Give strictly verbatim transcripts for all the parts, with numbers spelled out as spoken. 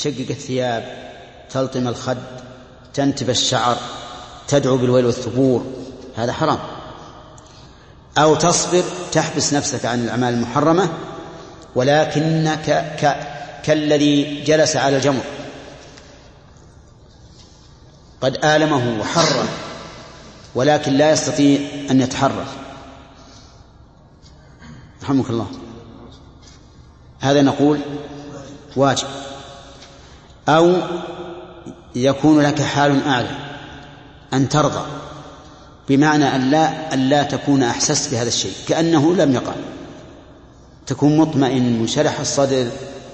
تشقق الثياب، تلطم الخد، تنتف الشعر، تدعو بالويل والثبور، هذا حرام. أو تصبر تحبس نفسك عن الأعمال المحرمة، ولكنك ك... كالذي جلس على الجمر قد آلمه وحره ولكن لا يستطيع أن يتحرك، رحمك الله، هذا نقول واجب. أو يكون لك حال أعلى أن ترضى، بمعنى أن لا, أن لا تكون أحسست بهذا الشيء كأنه لم يقع، تكون مطمئن منشرح الصدر،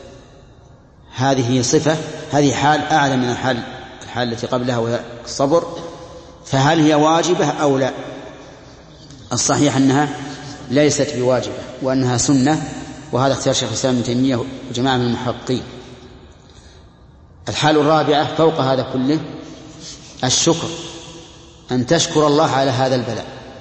هذه صفة، هذه حال أعلى من الحال الحال التي قبلها وهي الصبر. فهل هي واجبة أو لا؟ الصحيح أنها ليست بواجبة وأنها سنة، وهذا اختيار شيخ الإسلام ابن تيمية وجماعة من المحققين. الحال الرابعة فوق هذا كله الشكر، أن تشكر الله على هذا البلاء،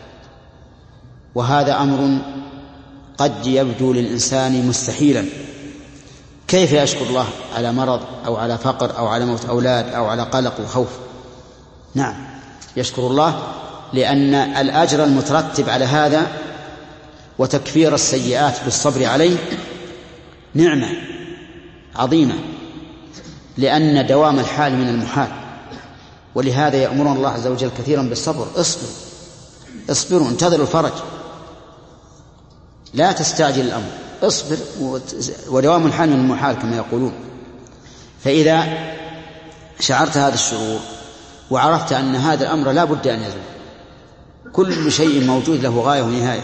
وهذا أمر قد يبدو للإنسان مستحيلا. كيف يشكر الله على مرض أو على فقر أو على موت أولاد أو على قلق وخوف؟ نعم يشكر الله، لأن الأجر المترتب على هذا وتكفير السيئات بالصبر عليه نعمة عظيمة، لأن دوام الحال من المحال، ولهذا يأمرنا الله عز وجل كثيرا بالصبر. اصبر اصبروا انتظروا الفرج، لا تستعجل الأمر، اصبر، ودوام الحال من المحال كما يقولون. فإذا شعرت هذا الشعور وعرفت أن هذا الأمر لا بد أن يزول، كل شيء موجود له غاية ونهاية،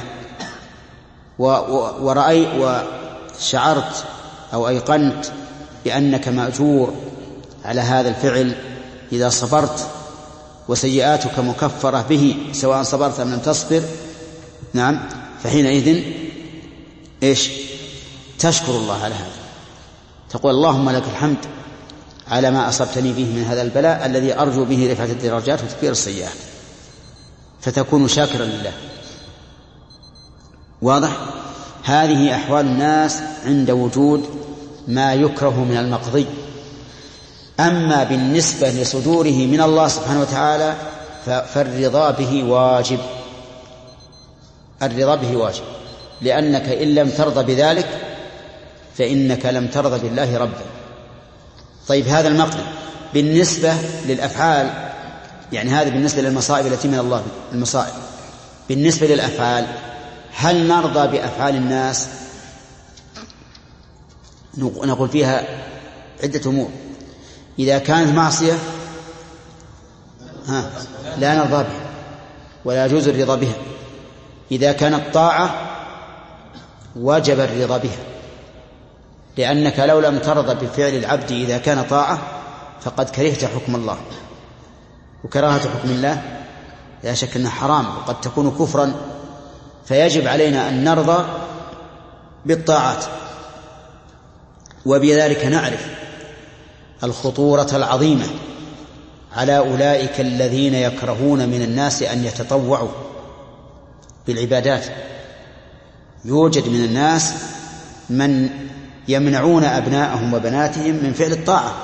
ورأيت وشعرت أو أيقنت بأنك مأجور على هذا الفعل إذا صبرت، وسيئاتك مكفرة به سواء صبرت أم لم تصبر، نعم، فحينئذ إيش؟ تشكر الله على هذا، تقول اللهم لك الحمد على ما أصبتني به من هذا البلاء الذي أرجو به رفعة الدرجات وتكفير السيئات، فتكون شاكرا لله. واضح؟ هذه أحوال الناس عند وجود ما يكره من المقضي. أما بالنسبة لصدوره من الله سبحانه وتعالى فالرضا به واجب، الرضا به واجب، لأنك إن لم ترضى بذلك فإنك لم ترضى بالله ربا. طيب هذا المقضي بالنسبة للأفعال، يعني هذا بالنسبة للمصائب التي من الله، المصائب بالنسبة للأفعال، هل نرضى بأفعال الناس؟ نقول فيها عدة أمور. إذا كانت معصية ها لا نرضى بها ولا يجوز الرضا بها. إذا كانت طاعة وجب الرضا بها، لأنك لو لم ترضى بفعل العبد إذا كان طاعة فقد كرهت حكم الله، وكراهة حكم الله لا شك أنها حرام وقد تكون كفرا، فيجب علينا أن نرضى بالطاعات. وبذلك نعرف الخطورة العظيمة على أولئك الذين يكرهون من الناس أن يتطوعوا بالعبادات. يوجد من الناس من يمنعون أبناءهم وبناتهم من فعل الطاعة،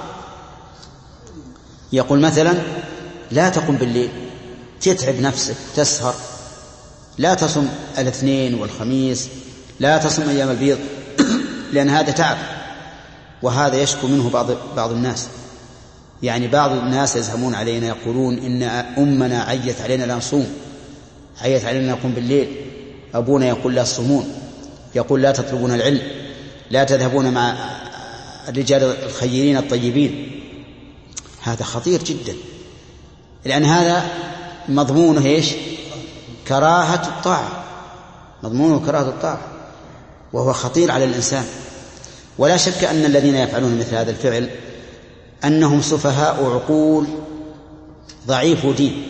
يقول مثلا لا تقم بالليل، تتعب نفسك، تسهر، لا تصم الاثنين والخميس، لا تصم أيام البيض، لأن هذا تعب. وهذا يشكو منه بعض بعض الناس، يعني بعض الناس يزهمون علينا يقولون إن أمنا عيت علينا لا نصوم، عيت علينا نقوم بالليل، أبونا يقول لا تصومون، يقول لا تطلبون العلم، لا تذهبون مع الرجال الخيرين الطيبين. هذا خطير جدا، لأن هذا مضمونه إيش؟ كراهة الطاعة، مضمونه كراهة الطاعة، وهو خطير على الإنسان. ولا شك أن الذين يفعلون مثل هذا الفعل أنهم سفهاء عقول ضعيف دين،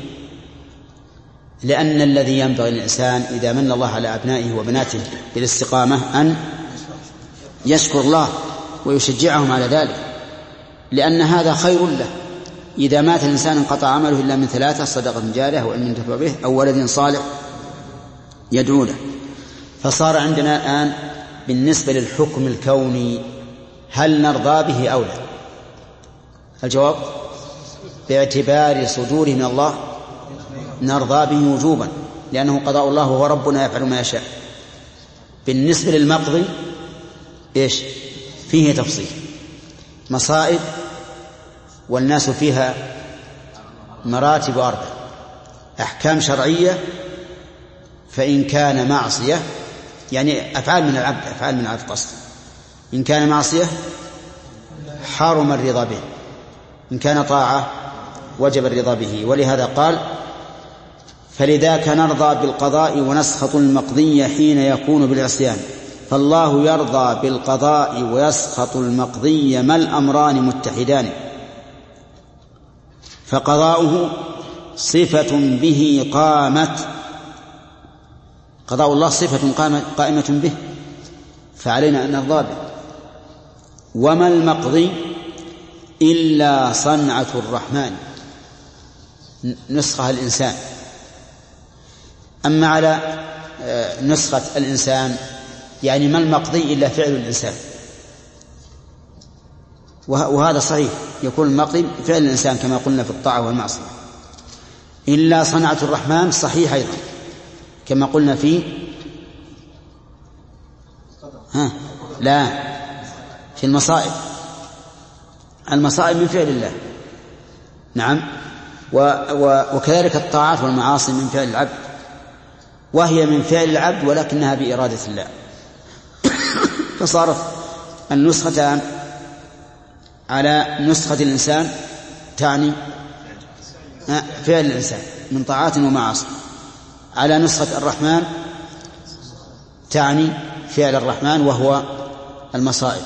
لأن الذي ينبغي للإنسان إذا من الله على أبنائه وبناته بالاستقامة أن يشكر الله ويشجعهم على ذلك، لأن هذا خير له. إذا مات الإنسان انقطع عمله إلا من ثلاثة: صدقة جارية أو علم ينتفع به أو ولد صالح يدعو له. فصار عندنا الآن بالنسبة للحكم الكوني هل نرضى به أو لا؟ الجواب باعتبار صدوره من الله نرضى به وجوبا، لأنه قضاء الله وهو ربنا يفعل ما يشاء. بالنسبة للمقضي إيش فيه تفصيل، مصائب والناس فيها مراتب أربع، أحكام شرعية فإن كان معصية، يعني أفعال من العبد أفعال من العبد قصد، إن كان معصية حرم الرضا به، إن كان طاعة وجب الرضا به. ولهذا قال فلذاك نرضى بالقضاء ونسخط المقضي حين يكون بالعصيان، فالله يرضى بالقضاء ويسخط المقضي ما الأمران متحدان، فقضاؤه صفة به قامت، قضاء الله صفة قائمة به فعلينا أن نرضى به. وما المقضي إلا صنعة الرحمن، نسخها الإنسان. أما على نسخة الإنسان يعني ما المقضي إلا فعل الإنسان، وهذا صحيح، يكون المقضي فعل الإنسان كما قلنا في الطاعة والمعصية. إلا صنعة الرحمن صحيح أيضا كما قلنا في ها لا في المصائب، المصائب من فعل الله نعم، وكذلك الطاعات والمعاصي من فعل العبد، وهي من فعل العبد ولكنها بإرادة الله. فصارت النسختان على نسخة الإنسان تعني فعل الإنسان من طاعات ومعاصي، على نسخة الرحمن تعني فعل الرحمن وهو المصائب.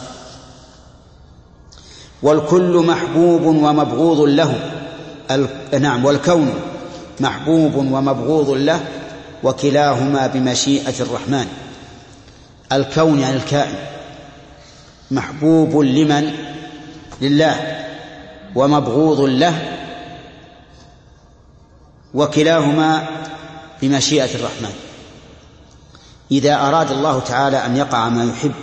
والكل محبوب ومبغوض له، نعم والكون محبوب ومبغوض له وكلاهما بمشيئة الرحمن. الكون يعني الكائن محبوب لمن؟ لله، ومبغوض له وكلاهما بمشيئة الرحمن. إذا أراد الله تعالى أن يقع ما يحب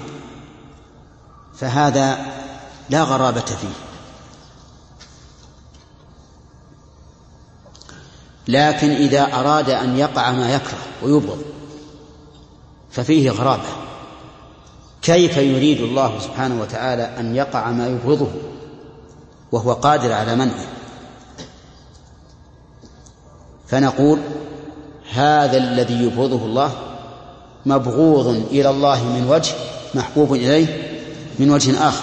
فهذا لا غرابة فيه، لكن إذا أراد أن يقع ما يكره ويبغض ففيه غرابة. كيف يريد الله سبحانه وتعالى أن يقع ما يبغضه وهو قادر على منعه؟ فنقول هذا الذي يبغضه الله مبغوض إلى الله من وجه، محبوب إليه من وجه آخر.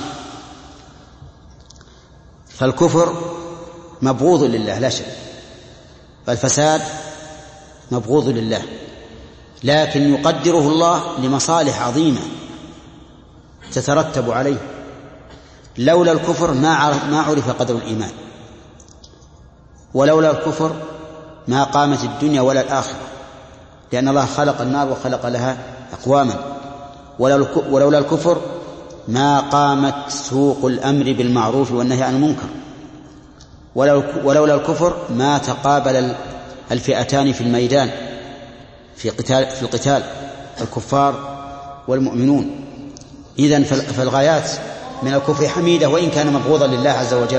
فالكفر مبغوض لله لا شك، والفساد مبغوض لله، لكن يقدره الله لمصالح عظيمة تترتب عليه. لولا الكفر ما عرف قدر الإيمان، ولولا الكفر ما قامت الدنيا ولا الآخرة، لأن الله خلق النار وخلق لها أقواما. ولولا الكفر ما قامت سوق الأمر بالمعروف والنهي عن المنكر، ولولا الكفر ما تقابل الفئتان في الميدان في قتال في القتال الكفار والمؤمنون. إذن فالغايات من الكفر حميدة وإن كان مبغوضا لله عز وجل.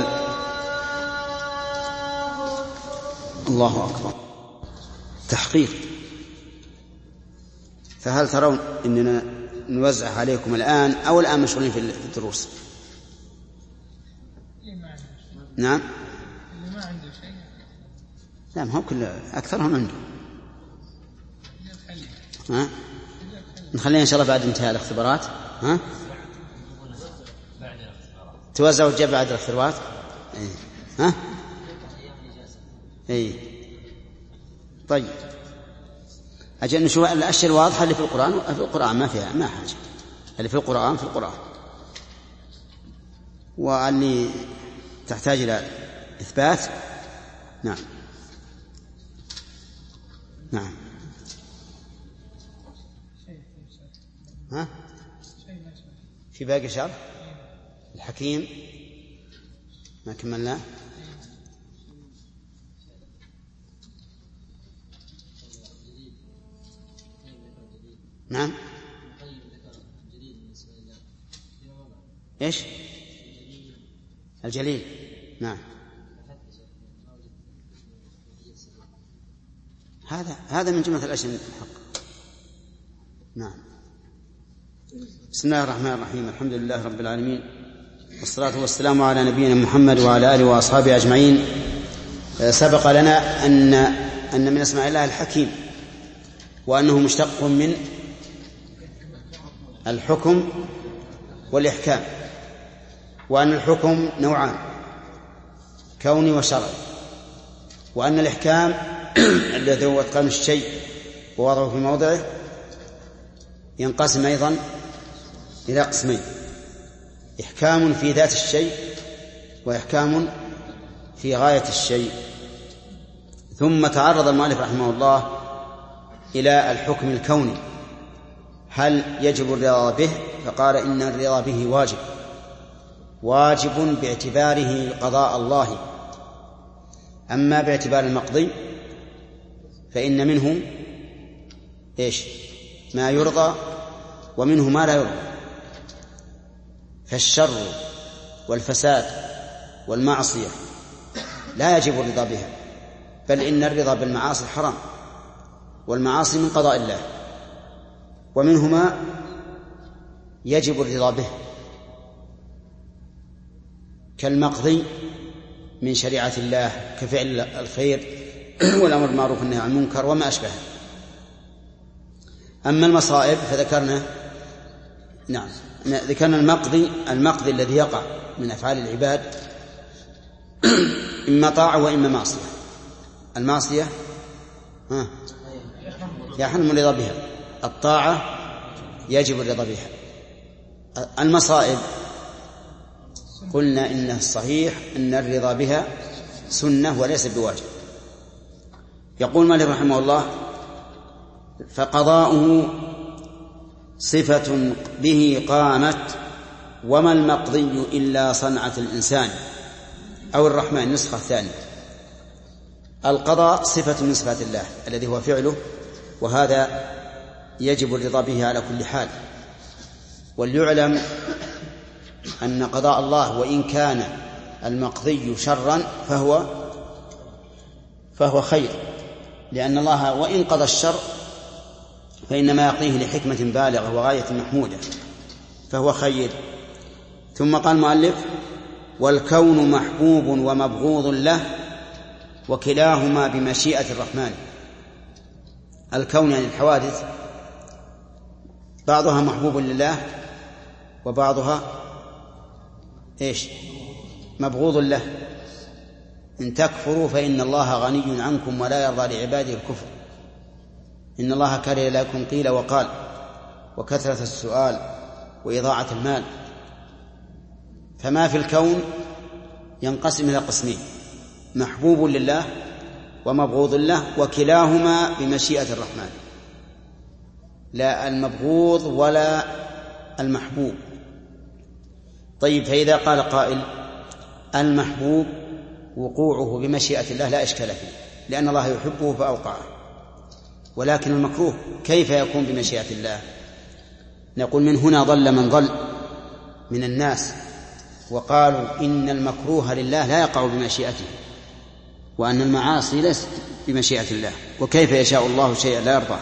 الله أكبر. تحقيق. فهل ترون أننا نوزع عليكم الآن أو الآن مشغولين في الدروس؟ نعم اللي ما عنده شيء لا، ما هو كل أكثرهم عنده. ها نخليها إن شاء الله بعد انتهاء الاختبارات. ها توزعوا الجبع بعد الاختبارات. إيه. ها اي طيب أجل نشوف الأشياء الواضحة اللي في القرآن. في القرآن ما فيها ما حاجة، اللي في القرآن في القرآن، واللي تحتاج إلى إثبات نعم نعم. ها في باقي شرط الحكيم ما كملناه. نعم ايش الجليل؟ نعم. هذا هذا من جملة الأشياء الحق. نعم. بسم الله الرحمن الرحيم. الحمد لله رب العالمين، والصلاة والسلام على نبينا محمد وعلى آله وأصحابه أجمعين. سبق لنا أن أن من اسماء الله الحكيم، وأنه مشتق من الحكم والإحكام، وأن الحكم نوعان، كوني وشرعي، وأن الإحكام الذي هو إتقان الشيء ووضعه في موضعه ينقسم أيضا إلى قسمين: إحكام في ذات الشيء، وإحكام في غاية الشيء. ثم تعرض المؤلف رحمه الله إلى الحكم الكوني، هل يجب الرضا به؟ فقال إن الرضا به واجب، واجب باعتباره قضاء الله. أما باعتبار المقضي فإن منه إيش؟ ما يرضى ومنه ما لا يرضى. فالشر والفساد والمعصية لا يجب الرضا بها، بل إن الرضا بالمعاصي حرام، والمعاصي من قضاء الله. ومنهما يجب الرضا به كالمقضي من شريعة الله كفعل الخير والأمر بالمعروف والنهي عن المنكر وما أشبهه. أما المصائب فذكرنا نعم ذكرنا المقضي المقضي الذي يقع من أفعال العباد إما طاعة وإما معصية. المعصية ها يحرم الرضا بها، الطاعة يجب الرضا بها. المصائب قلنا إنه الصحيح أن الرضا بها سنة وليس بواجب. يقول مالك رحمه الله: فقضاؤه صفة به قامت، وما المقضي إلا صنعة الإنسان أو الرحمن. نسخة الثانية: القضاء صفة من صفات الله الذي هو فعله، وهذا يجب الرضا به على كل حال. وليعلم أن قضاء الله وإن كان المقضي شرا فهو فهو خير، لأن الله وإن قضى الشر فإنما يقضيه لحكمة بالغة وغاية محمودة، فهو خير. ثم قال المؤلف: والكون محبوب ومبغوض له، وكلاهما بمشيئة الرحمن. الكون يعني الحوادث بعضها محبوب لله وبعضها إيش؟ مبغوض له. إن تكفروا فإن الله غني عنكم ولا يرضى لعباده الكفر. إن الله كره لكم قيل وقال وكثرة السؤال وإضاعة المال. فما في الكون ينقسم إلى قسمين: محبوب لله ومبغوض له، وكلاهما بمشيئة الرحمن، لا المبغوض ولا المحبوب. طيب، فإذا قال قائل: المحبوب وقوعه بمشيئة الله لا إشكال فيه، لأن الله يحبه فأوقعه، ولكن المكروه كيف يكون بمشيئة الله؟ نقول: من هنا ضل من ضل من الناس وقالوا إن المكروه لله لا يقع بمشيئته، وأن المعاصي ليست بمشيئة الله، وكيف يشاء الله شيئا لا يرضى.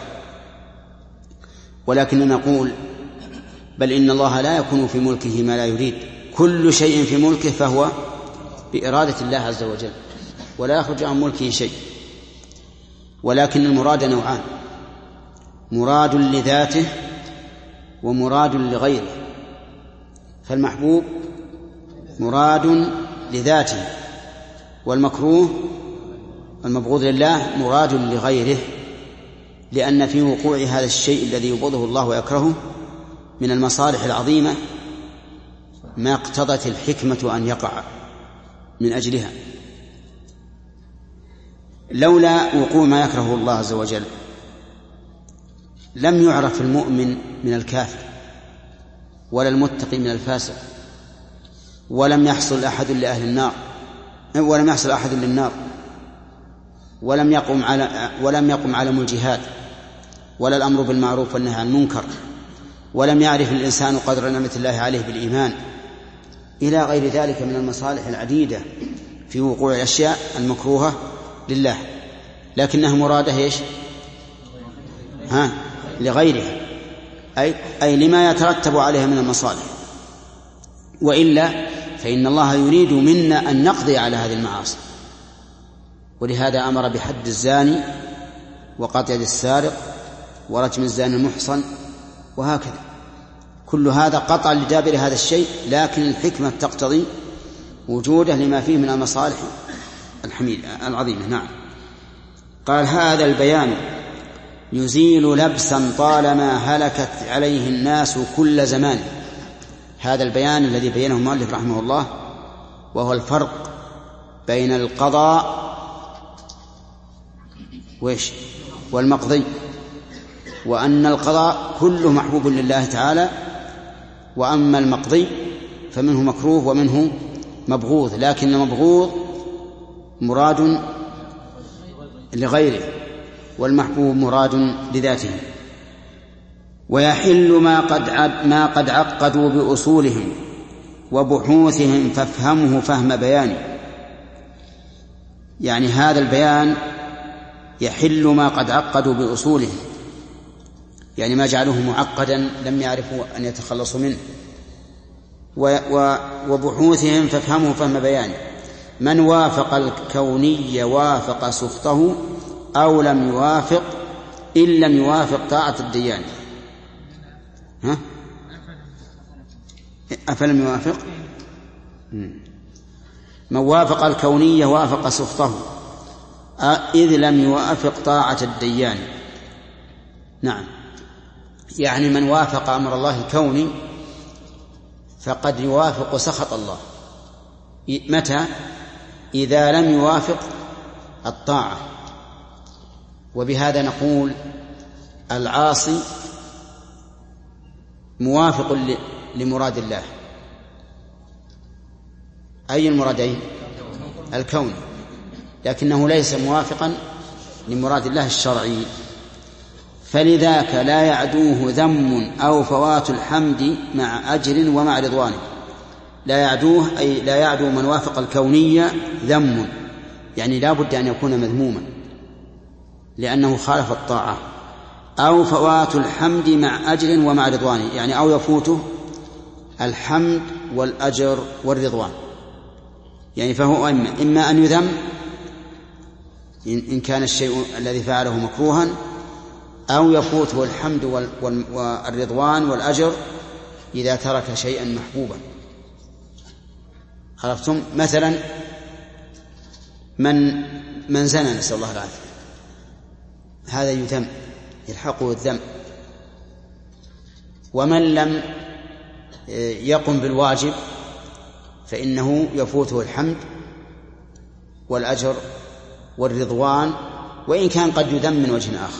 ولكن نقول: بل إن الله لا يكون في ملكه ما لا يريد، كل شيء في ملكه فهو بإرادة الله عز وجل، ولا يخرج عن ملكه شيء. ولكن المراد نوعان: مراد لذاته ومراد لغيره. فالمحبوب مراد لذاته، والمكروه المبغوض لله مراد لغيره، لأن في وقوع هذا الشيء الذي يبغضه الله ويكرهه من المصالح العظيمة ما اقتضت الحكمة أن يقع من أجلها. لولا وقوع ما يكرهه الله عز وجل لم يعرف المؤمن من الكافر، ولا المتقي من الفاسق، ولم يحصل أحد لأهل النار، ولم يحصل أحد للنار، ولم يقم على ولم يقم علم الجهاد، ولا الأمر بالمعروف والنهي عن المنكر، ولم يعرف الإنسان قدر نعمة الله عليه بالإيمان، إلى غير ذلك من المصالح العديدة في وقوع الأشياء المكروهة لله، لكنها مرادة إيش؟ ها لغيرها، أي, أي لما يترتب عليها من المصالح، وإلا فإن الله يريد منا أن نقضي على هذه المعاصي. ولهذا أمر بحد الزاني وقطع يد السارق ورجم الزاني المحصن وهكذا. كل هذا قطع لدابر هذا الشيء، لكن الحكمة تقتضي وجوده لما فيه من المصالح الحميدة العظيمة. نعم. قال هذا البيان يزيل لبسا طالما هلكت عليه الناس كل زمان. هذا البيان الذي بينه المؤلف رحمه الله، وهو الفرق بين القضاء وإيش والمقضي، وأن القضاء كله محبوب لله تعالى، وأما المقضي فمنه مكروه ومنه مبغوض، لكن المبغوض مراد لغيره والمحبوب مراد لذاته. ويحل ما قد ما قد عقدوا بأصولهم وبحوثهم فافهمه فهم بيان. يعني هذا البيان يحل ما قد عقدوا بأصولهم، يعني ما جعلوه معقدا لم يعرفوا أن يتخلصوا منه، وبحوثهم فافهمه فهم بيان. من وافق الكوني وافق سخطه أو لم يوافق إن لم يوافق طاعة الديان. ها؟ أفلم يوافق؟ من وافق الكوني وافق سخطه إذ لم يوافق طاعة الديان. نعم، يعني من وافق أمر الله الكوني فقد يوافق سخط الله. متى؟ إذا لم يوافق الطاعة. وبهذا نقول العاصي موافق لمراد الله. أي المرادين؟ الكون، لكنه ليس موافقا لمراد الله الشرعي، فلذاك لا يعدوه ذم أو فوات الحمد مع أجر ومع رضوان. لا يعدوه أي لا يعدو من وافق الكونية ذم، يعني لا بد أن يكون مذموما لأنه خالف الطاعة، أو فوات الحمد مع أجر ومع رضوان، يعني أو يفوته الحمد والأجر والرضوان. يعني فهو إما, إما أن يذم إن كان الشيء الذي فعله مكروها، أو يفوته الحمد والرضوان والأجر إذا ترك شيئا محبوبا. عرفتم؟ مثلا من من زنى نسأل الله العافية، هذا يذم يلحقه الذم. ومن لم يقم بالواجب فإنه يفوته الحمد والأجر والرضوان، وإن كان قد يذم من وجه آخر.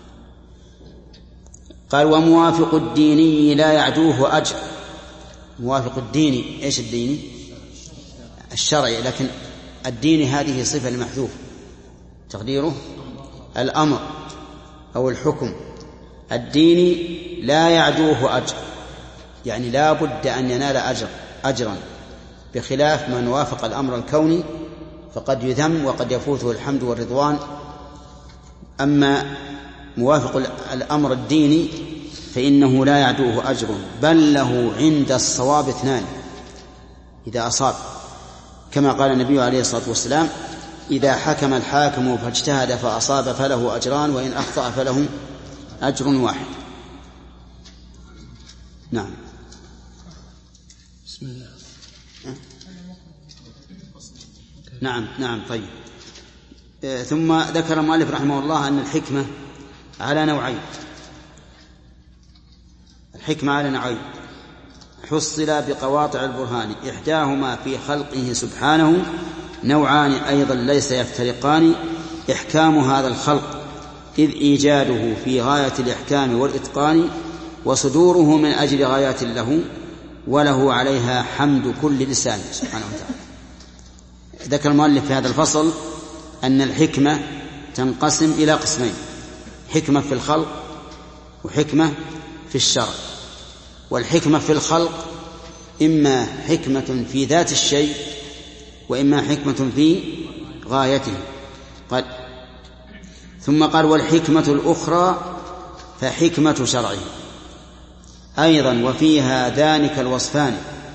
قال وموافق الديني لا يعدوه أجر. موافق الديني، إيش الديني؟ الشرعي، لكن الديني هذه صفة لمحذوف تقديره الأمر أو الحكم. الديني لا يعدوه أجر، يعني لا بد أن ينال أجر أجرا، بخلاف من وافق الأمر الكوني فقد يذم وقد يفوته الحمد والرضوان. أما موافق الأمر الديني فإنه لا يعدوه أجر، بل له عند الصواب اثنان إذا أصاب، كما قال النبي عليه الصلاة والسلام إذا حكم الحاكم فاجتهد فأصاب فله أجران، وإن أخطأ فله أجر واحد. نعم. بسم الله. نعم نعم طيب. ثم ذكر المؤلف رحمه الله أن الحكمة على نوعين. الحكمة على نوعين حصل بقواطع البرهان، إحداهما في خلقه سبحانه، نوعان أيضا ليس يفترقان، إحكام هذا الخلق إذ إيجاده في غاية الإحكام والإتقان، وصدوره من أجل غايات له، وله عليها حمد كل لسان سبحانه وتعالى. ذكر المؤلف في هذا الفصل أن الحكمة تنقسم إلى قسمين: حكمة في الخلق وحكمة في الشرع. والحكمة في الخلق إما حكمة في ذات الشيء، وإما حكمة في غايته. قال ثم قال والحكمة الأخرى فحكمة شرعه أيضا، وفيها ذلك الوصفان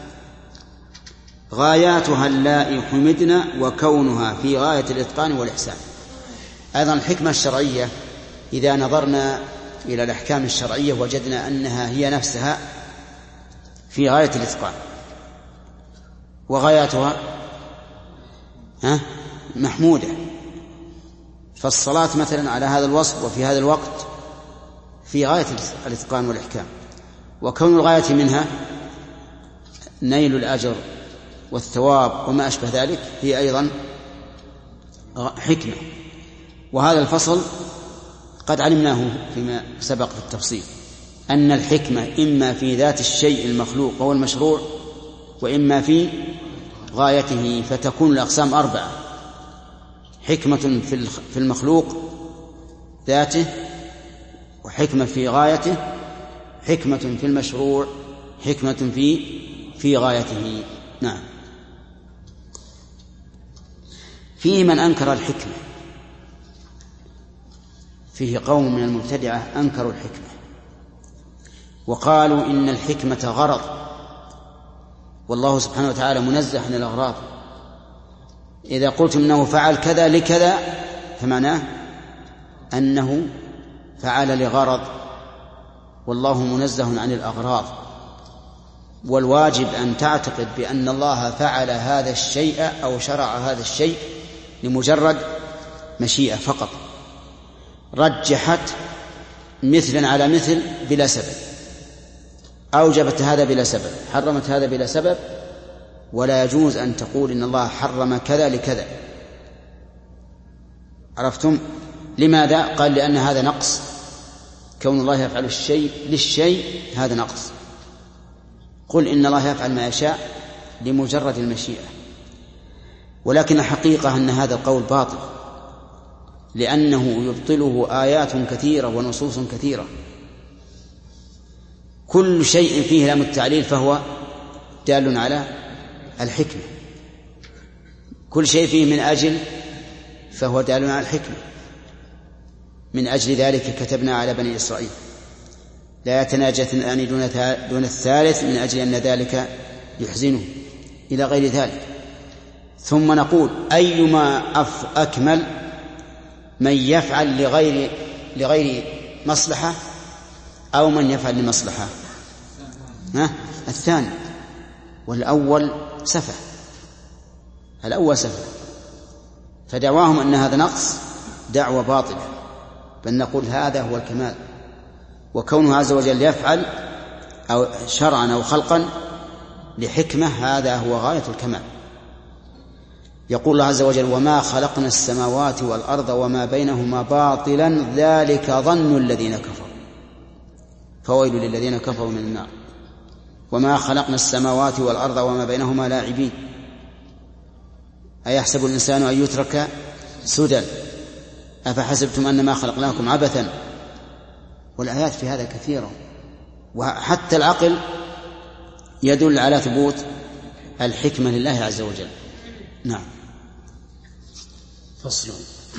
غاياتها اللائي حمدنا وكونها في غاية الإتقان والإحسان. أيضا الحكمة الشرعية إذا نظرنا إلى الأحكام الشرعية وجدنا أنها هي نفسها في غاية الإتقان، وغاياتها محمودة. فالصلاة مثلا على هذا الوصف وفي هذا الوقت في غاية الإتقان والإحكام، وكون الغاية منها نيل الأجر والثواب وما أشبه ذلك هي أيضا حكمة. وهذا الفصل قد علمناه فيما سبق في التفصيل، أن الحكمة إما في ذات الشيء المخلوق أو المشروع، وإما في غايته، فتكون الأقسام أربعة: حكمة في المخلوق ذاته، وحكمة في غايته، حكمة في المشروع، حكمة في في غايته. نعم. فيه من أنكر الحكمة، فيه قوم من المبتدعة أنكروا الحكمة وقالوا إن الحكمة غرض، والله سبحانه وتعالى منزه عن الأغراض. إذا قلتم إنه فعل كذا لكذا فمعناه أنه فعل لغرض، والله منزه عن الأغراض. والواجب أن تعتقد بأن الله فعل هذا الشيء أو شرع هذا الشيء لمجرد مشيئة فقط، رجحت مثلا على مثل بلا سبب، أوجبت هذا بلا سبب، حرمت هذا بلا سبب. ولا يجوز أن تقول إن الله حرم كذا لكذا. عرفتم؟ لماذا؟ قال لأن هذا نقص، كون الله يفعل الشيء للشيء هذا نقص. قل إن الله يفعل ما يشاء لمجرد المشيئة. ولكن الحقيقة أن هذا القول باطل، لأنه يبطله آيات كثيرة ونصوص كثيرة. كل شيء فيه لام التعليل فهو دال على الحكمة، كل شيء فيه من أجل فهو دال على الحكمة. من أجل ذلك كتبنا على بني إسرائيل لا يتناجى اثنان دون الثالث من أجل أن ذلك يحزنه، إلى غير ذلك. ثم نقول أيما أكمل، من يفعل لغير لغير مصلحة أو من يفعل لمصلحة؟ ها؟ الثاني. والأول سفه، الأول سفه. فدعواهم أن هذا نقص دعوة باطلة، بل نقول هذا هو الكمال. وكونه عز وجل يفعل أو شرعا أو خلقا لحكمة هذا هو غاية الكمال. يقول الله عز وجل وما خلقنا السماوات والأرض وما بينهما باطلا ذلك ظن الذين كفروا فويل للذين كفروا من النار. وما خلقنا السماوات والأرض وما بينهما لاعبين أيحسب الإنسان أن يترك سدى أفحسبتم أنما خلقناكم عبثا. والآيات في هذا كثيرة، وحتى العقل يدل على ثبوت الحكمة لله عز وجل. نعم. فصل.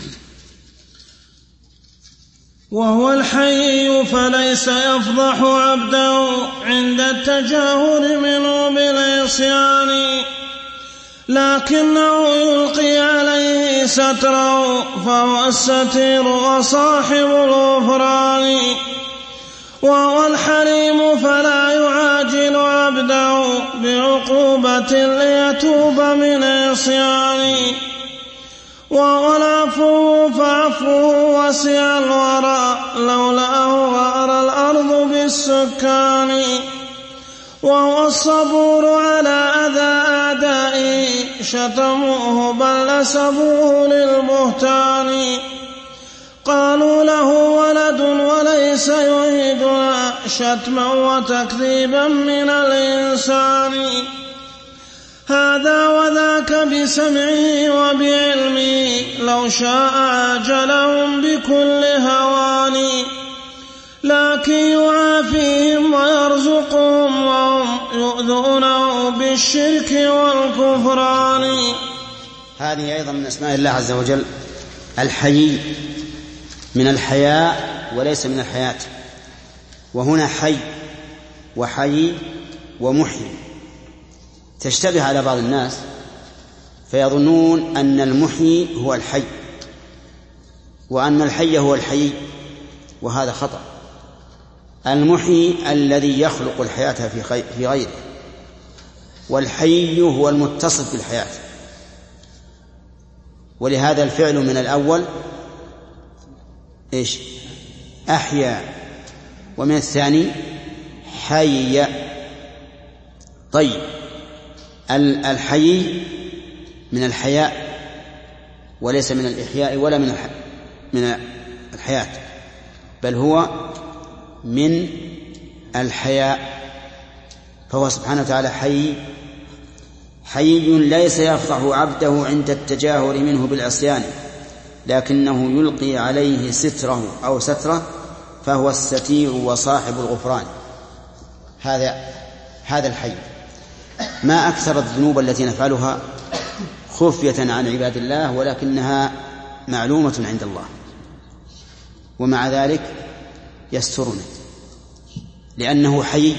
وهو الحي فليس يفضح عبده عند التجاهل منه بالعصيان، لكنه يلقي عليه ستره فهو الستير وصاحب الغفران. وهو الحليم فلا يعاجل عبده بعقوبة ليتوب من عصيان. وهو العفو فعفوه وسع الورى لولاه غار الأرض بالسكان. وهو الصبور على أذى أعدائه شتموه بل نسبوه للبهتان. قالوا له ولد وليس يريدنا شتما وتكذيبا من الإنسان. هذا وذاك بسمعه وبعلمه لو شاء عاجلهم بكل هوان. لكن يعافيهم ويرزقهم وهم يؤذونه بالشرك والكفران. هذه أيضا من أسماء الله عز وجل الحي، من الحياء وليس من الحياة. وهنا حي وحي ومحيي تشتبه على بعض الناس فيظنون أن المحيي هو الحي وأن الحي هو الحي، وهذا خطأ. المحيي الذي يخلق الحياة في غيره، والحي هو المتصف بالحياة. ولهذا الفعل من الأول إيش؟ أحيا، ومن الثاني حي. طيب الحي من الحياء وليس من الإحياء ولا من من الحياة، بل هو من الحياء. فهو سبحانه وتعالى حي حي ليس يفضح عبده عند التجاهر منه بالعصيان، لكنه يلقي عليه ستره أو ستره، فهو الستير وصاحب الغفران. هذا هذا الحي. ما أكثر الذنوب التي نفعلها خفية عن عباد الله ولكنها معلومة عند الله، ومع ذلك يسترنا لأنه حي.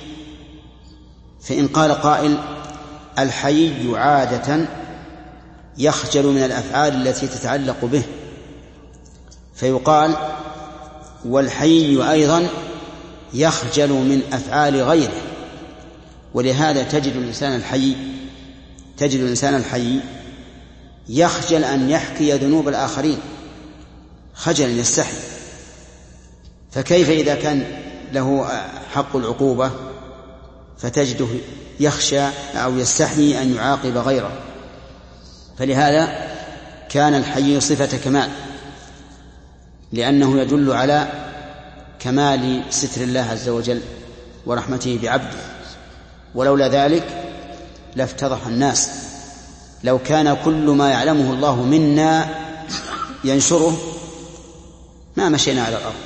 فإن قال قائل الحي عادة يخجل من الأفعال التي تتعلق به، فيقال والحي أيضا يخجل من أفعال غيره. ولهذا تجد الإنسان الحي تجد الإنسان الحي يخجل أن يحكي ذنوب الآخرين، خجل يستحي. فكيف إذا كان له حق العقوبة فتجده يخشى أو يستحي أن يعاقب غيره؟ فلهذا كان الحي صفة كمال، لأنه يدل على كمال ستر الله عز وجل ورحمته بعبده. ولولا ذلك لافتضح الناس. لو كان كل ما يعلمه الله منا ينشره ما مشينا على الأرض.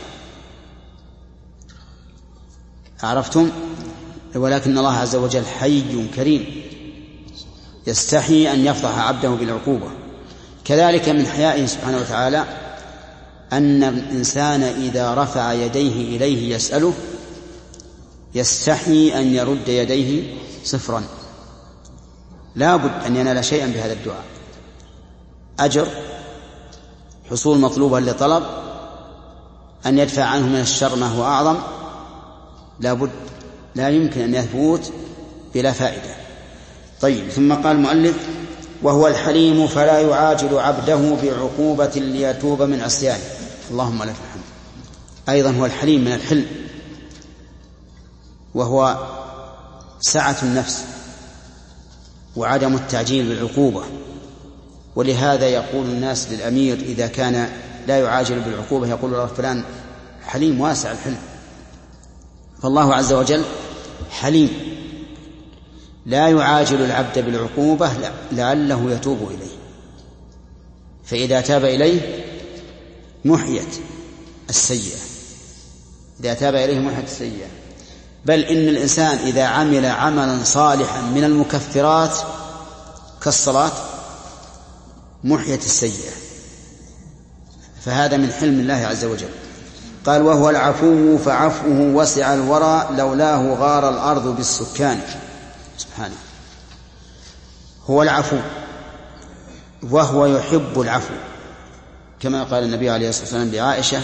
عرفتم؟ ولكن الله عز وجل حي كريم يستحي أن يفضح عبده بالعقوبة. كذلك من حيائه سبحانه وتعالى أن الإنسان إذا رفع يديه إليه يسأله يستحي أن يرد يديه صفرا، لا بد أن ينال شيئا بهذا الدعاء، أجر، حصول مطلوبا لطلب، أن يدفع عنه من الشر ما هو أعظم، لا بد، لا يمكن أن يفوت بلا فائدة. طيب، ثم قال المؤلف وهو الحليم فلا يعاجل عبده بعقوبة ليتوب من عصيانه. اللهم لك الحمد. أيضا هو الحليم من الحلم، وهو سعة النفس وعدم التعجيل بالعقوبة. ولهذا يقول الناس للأمير إذا كان لا يعاجل بالعقوبة يقول له فلان حليم واسع الحلم. فالله عز وجل حليم لا يعاجل العبد بالعقوبة لعله يتوب إليه، فإذا تاب إليه محيت السيئة، إذا تاب إليه محيت السيئة. بل إن الإنسان إذا عمل عملا صالحا من المكفرات كالصلاة محيت السيئة، فهذا من حلم الله عز وجل. قال وهو العفو فعفوه وسع الورى لولاه غار الأرض بالسكان. سبحانه، هو العفو وهو يحب العفو، كما قال النبي عليه الصلاة والسلام لعائشة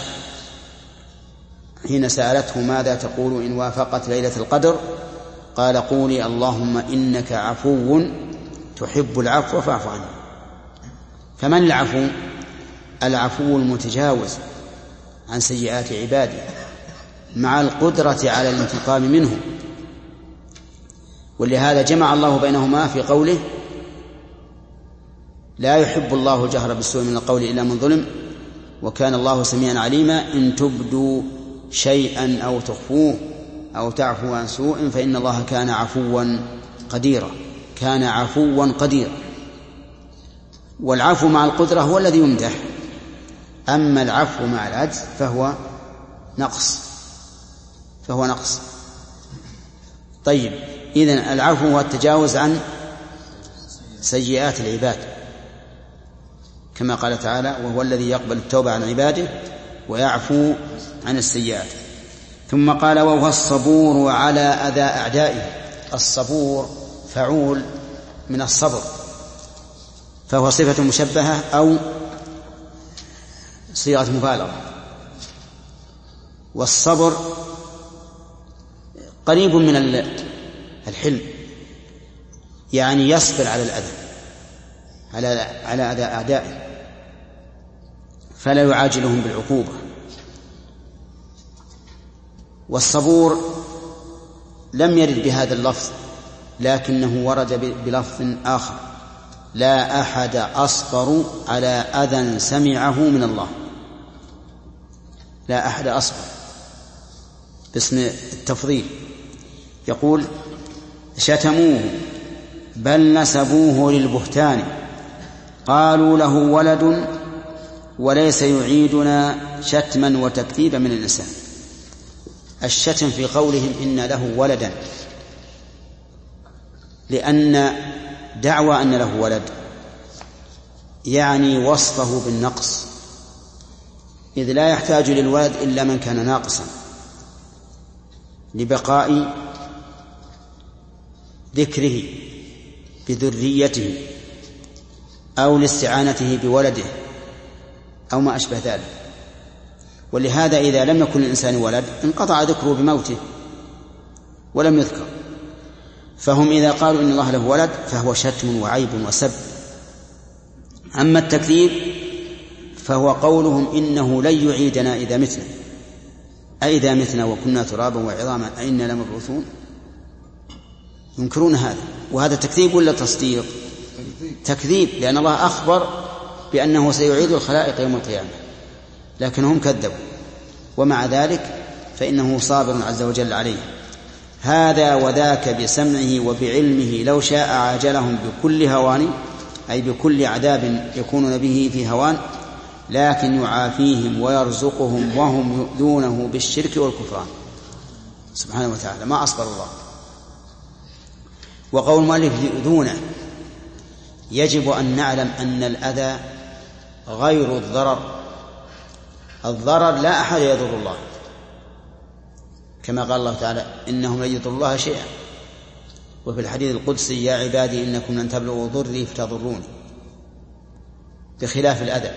حين سألته ماذا تقول إن وافقت ليلة القدر؟ قال قولي اللهم إنك عفو تحب العفو فاعف عنه. فمن العفو؟ العفو المتجاوز عن سيئات عباده مع القدرة على الانتقام منه. ولهذا جمع الله بينهما في قوله لا يحب الله الجهر بالسوء من القول إلا من ظلم وكان الله سميعا عليما إن تبدوا شيئا أو تخفوه أو تعفوا عن سوء فإن الله كان عفوا قديرا. كان عفوا قديرا. والعفو مع القدرة هو الذي يمدح، أما العفو مع العجز فهو نقص فهو نقص طيب، إذن العفو هو التجاوز عن سيئات العباد كما قال تعالى: وهو الذي يقبل التوبة عن عباده ويعفو عن السيئات. ثم قال: وهو الصبور على أذى أعدائه. الصبور فعول من الصبر، فهو صفة مشبهة أو صيغة مبالغة. والصبر قريب من الحلم، يعني يصبر على الأذى على على أذى أعدائه فلا يعاجلهم بالعقوبة. والصبور لم يرد بهذا اللفظ، لكنه ورد بلفظ آخر: لا أحد أصبر على أذى سمعه من الله. لا أحد أصبر باسم التفضيل. يقول: شتموه بل نسبوه للبهتان، قالوا له ولد وليس يعيدنا شتما وتكذيبا من الإنسان. الشتم في قولهم إن له ولدا، لأن دعوى أن له ولد يعني وصفه بالنقص، إذ لا يحتاج للولد إلا من كان ناقصا لبقاء ذكره بذريته أو لاستعانته بولده أو ما أشبه ذلك. ولهذا إذا لم يكن الإنسان ولد انقطع ذكره بموته ولم يذكر. فهم إذا قالوا إن الله له ولد فهو شتم وعيب وسب. أما التكذيب فهو قولهم إنه لن يعيدنا إذا متنا، أئذا متنا وكنا ترابا وعظاما أئنا لمبعوثون. ينكرون هذا، وهذا تكذيب ولا تصديق؟ تكذيب، لأن الله أخبر بأنه سيعيد الخلائق يوم القيامة، لكنهم كذبوا، ومع ذلك فإنه صابر عز وجل عليه. هذا وذاك بسمعه وبعلمه لو شاء عاجلهم بكل هوان، أي بكل عذاب يكونون به في هوان، لكن يعافيهم ويرزقهم وهم يؤذونه بالشرك والكفران سبحانه وتعالى. ما أصبر الله. وقول المؤلف يؤذونه، يجب أن نعلم أن الأذى غير الضرر. الضرر لا أحد يضر الله، كما قال الله تعالى: إنهم لن يضروا الله شيئا. وفي الحديث القدسي: يا عبادي إنكم لن تبلغوا ضري فتضروني. بخلاف الأذى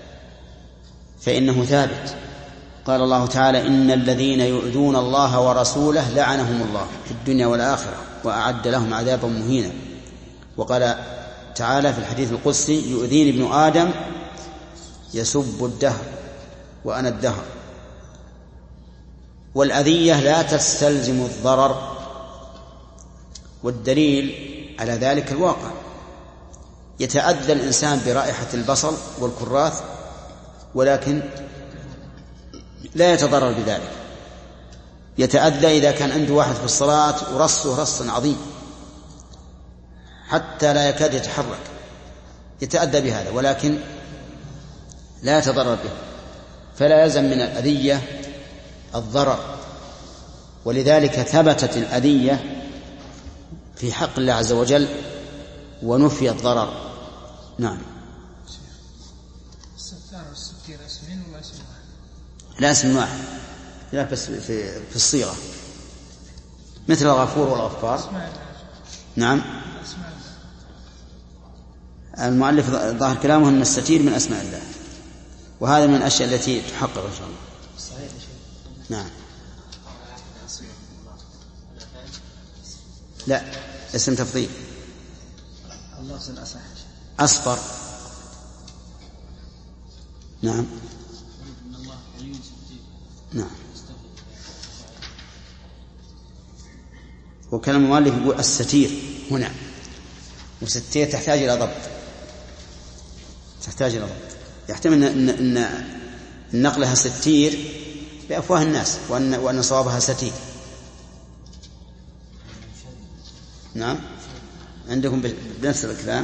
فإنه ثابت. قال الله تعالى: إن الذين يؤذون الله ورسوله لعنهم الله في الدنيا والآخرة وأعد لهم عذابا مهينا. وقال تعالى في الحديث القدسي: يؤذيني ابن آدم يسب الدهر وأنا الدهر. والأذية لا تستلزم الضرر، والدليل على ذلك الواقع. يتأذى الإنسان برائحة البصل والكراث ولكن لا يتضرر بذلك. يتأذى إذا كان عنده واحد في الصلاة ورصه رصا عظيم حتى لا يكاد يتحرك، يتأذى بهذا ولكن لا يتضرر به، فلا يلزم من الأذية الضرر. ولذلك ثبتت الأذية في حق الله عز وجل ونفي الضرر. نعم. الستار والستير اسمين ولا اسم واحد؟ لا، اسم واحد، لا بس في, في الصيغة، مثل الغفور والغفار. نعم. المؤلف ظاهر كلامه أن الستير من أسماء الله، وهذا من الأشياء التي تحقق إن شاء الله. نعم. لا، اسم تفضيل. أصبر. نعم. نعم. وكلام المؤلف يقول الستير هنا، والستير تحتاج إلى ضبط، تحتاج إلى ضبط. يحتمل أن, أن نقلها ستير بأفواه الناس وأن, وأن صوابها ستير. نعم. عندكم بنفس الكلام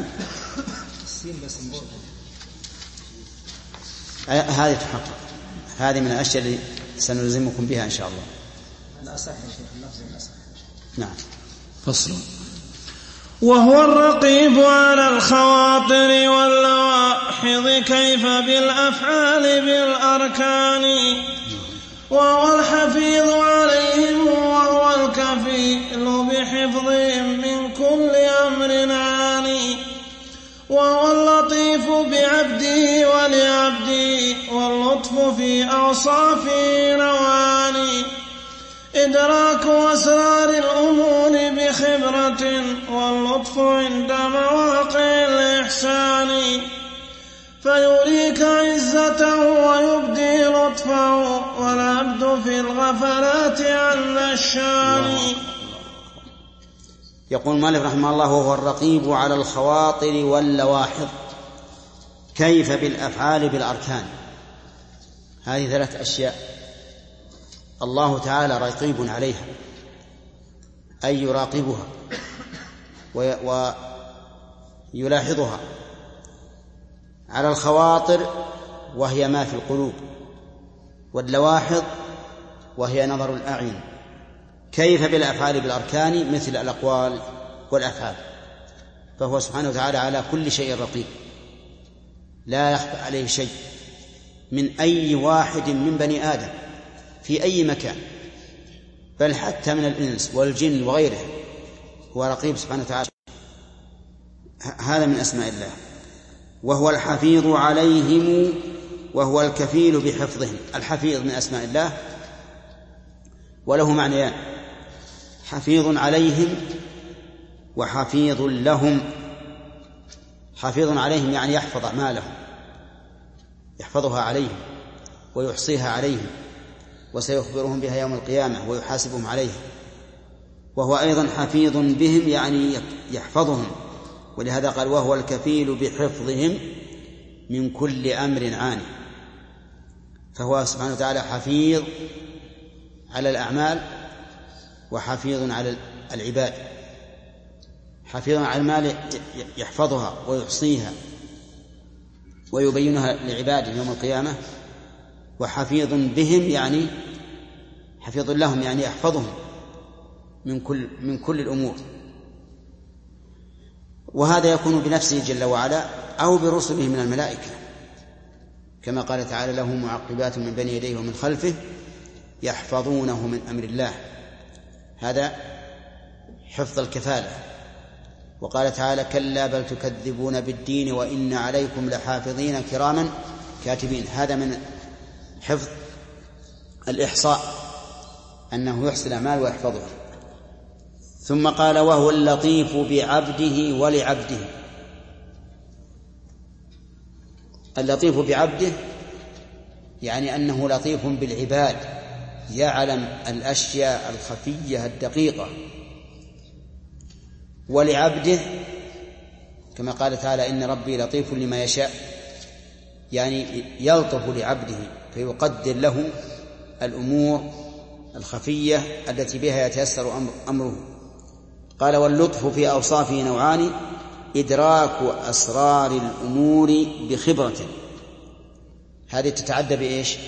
هذه تحقق. هذه من الأشياء اللي سنلزمكم بها إن شاء الله. نعم. فصل. وهو الرقيب على الخواطر واللواح ووحظ كيف بالأفعال بالأركان وهو الحفيظ عليهم وهو الكفيل بحفظهم من كل أمر عاني وهو اللطيف بعبده ولعبده واللطف في أوصافه نواني إدراك أسرار الأمور بخبرة واللطف عند مواقع الإحسان فيريك عزته ويبدي لطفه والعبد في الغفلات عن الشان. يقول المؤلف رحمه الله وهو الرقيب على الخواطر واللواحظ كيف بالأفعال بالأركان. هذه ثلاث أشياء الله تعالى رقيب عليها أي يراقبها ويلاحظها. على الخواطر وهي ما في القلوب، واللواحظ وهي نظر الأعين. كيف بالأفعال بالأركان مثل الأقوال والأفعال، فهو سبحانه وتعالى على كل شيء رقيب لا يخفى عليه شيء من أي واحد من بني آدم في أي مكان، بل حتى من الإنس والجن وغيره هو رقيب سبحانه وتعالى. هذا من أسماء الله. وهو الحفيظ عليهم وهو الكفيل بحفظهم. الحفيظ من أسماء الله وله معنيان: حفيظ عليهم وحفيظ لهم. حفيظ عليهم يعني يحفظ أعمالهم، يحفظها عليهم ويحصيها عليهم وسيخبرهم بها يوم القيامة ويحاسبهم عليها. وهو أيضا حفيظ بهم يعني يحفظهم، ولهذا قال وهو الكفيل بحفظهم من كل أمر عاني. فهو سبحانه وتعالى حفيظ على الأعمال وحفيظ على العباد. حفيظ على المال يحفظها ويحصيها ويبينها لعباده يوم القيامة، وحفيظ بهم يعني حفيظ لهم يعني يحفظهم من كل من كل الأمور. وهذا يكون بنفسه جل وعلا أو برسله من الملائكة، كما قال تعالى له معقبات من بين يديه ومن خلفه يحفظونه من أمر الله. هذا حفظ الكفالة. وقال تعالى كلا بل تكذبون بالدين وإن عليكم لحافظين كراما كاتبين. هذا من حفظ الإحصاء، أنه يحصي الأعمال ويحفظها. ثم قال وهو اللطيف بعبده ولعبده. اللطيف بعبده يعني أنه لطيف بالعباد، يعلم الأشياء الخفية الدقيقة. ولعبده كما قال تعالى إن ربي لطيف لما يشاء، يعني يلطف لعبده فيقدر له الأمور الخفية التي بها يتيسر أمره. قال واللطف في أوصافه نوعان: إدراك أسرار الأمور بخبرة. هذه تتعدى بإيش؟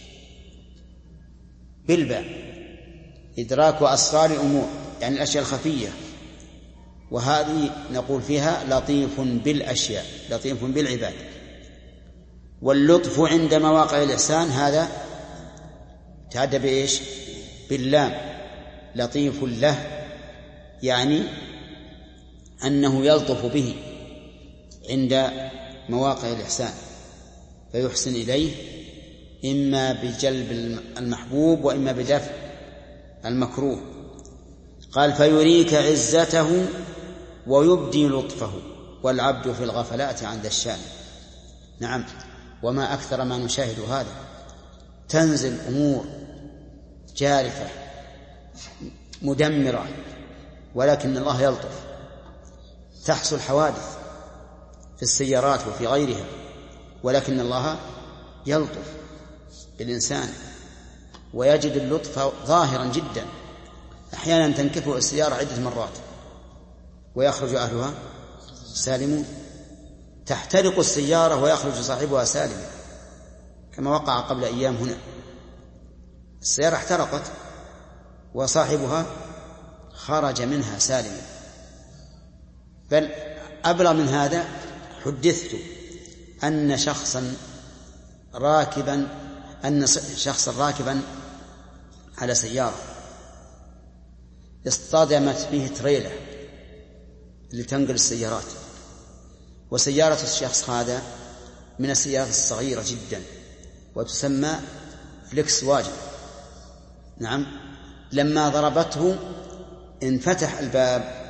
بالباء. إدراك أسرار الأمور يعني الأشياء الخفية، وهذه نقول فيها لطيف بالأشياء، لطيف بالعباد. واللطف عند مواقع الإحسان هذا تعدى بإيش؟ باللام، لطيف له يعني أنه يلطف به عند مواقع الإحسان فيحسن إليه إما بجلب المحبوب وإما بدفع المكروه. قال فيريك عزته ويبدي لطفه والعبد في الغفلات عند الشان. نعم، وما أكثر ما نشاهد هذا. تنزل أمور جارفة مدمرة ولكن الله يلطف. تحصل حوادث في السيارات وفي غيرها ولكن الله يلطف بالإنسان ويجد اللطف ظاهرا جدا. أحيانا تنكفئ السيارة عدة مرات ويخرج أهلها سالمون، تحترق السيارة ويخرج صاحبها سالما كما وقع قبل أيام هنا. السيارة احترقت وصاحبها خرج منها سالما. بل أبلغ من هذا، حدثت أن شخصا راكبا أن شخصا راكبا على سيارة اصطدمت به تريلة لتنقل السيارات، وسيارة الشخص هذا من السيارات الصغيرة جدا وتسمى فليكس واجن. نعم. لما ضربته انفتح الباب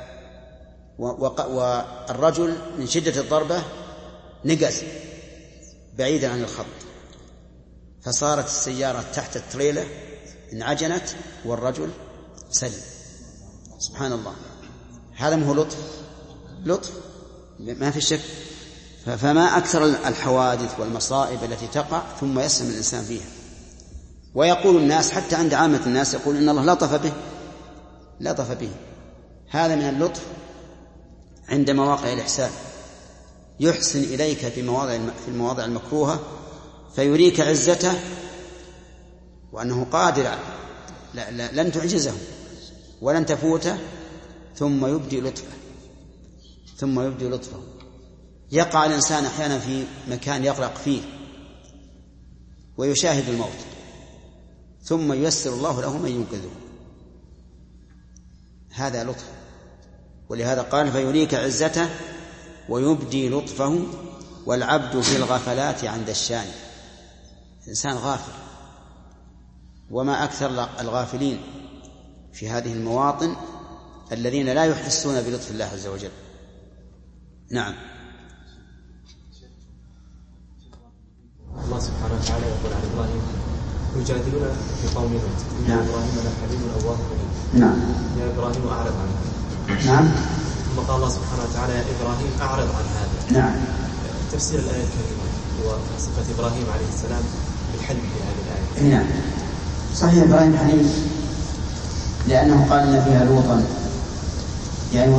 والرجل من شدة الضربة نقز بعيدا عن الخط، فصارت السيارة تحت التريلة انعجنت والرجل سلم. سبحان الله، هذا ما هو لطف؟ لطف ما في شك. فما أكثر الحوادث والمصائب التي تقع ثم يسلم الإنسان فيها. ويقول الناس حتى عند عامة الناس يقول إن الله لطف به، لطف به. هذا من اللطف عند مواقع الإحسان، يحسن إليك في مواضع في المواضع المكروهة فيريك عزته وأنه قادر لا لا لن تعجزه ولن تفوته، ثم يبدي لطفه ثم يبدي لطفه. يقع الإنسان أحيانا في مكان يغرق فيه ويشاهد الموت ثم ييسر الله له من ينقذه، هذا لطف. ولهذا قال فيريك عزته ويبدي لطفه والعبد في الغفلات عند الشان. الإنسان غافل، وما أكثر الغافلين في هذه المواطن الذين لا يحسون بلطف الله عز وجل. نعم. الله سبحانه وتعالى يقول عن إبراهيم يجادلون في قوم لوط إن إبراهيم لحليم أواه منيب. نعم. يا إبراهيم أعرض عن هذا. نعم. ثم قال الله سبحانه وتعالى يا إبراهيم أعرض عن هذا. نعم. تفسير الآية الكريمة هو صفة إبراهيم عليه السلام بالحلم في هذه الآية. نعم صحيح، إبراهيم حليم لأنه قال إن فيها لوطا، يعني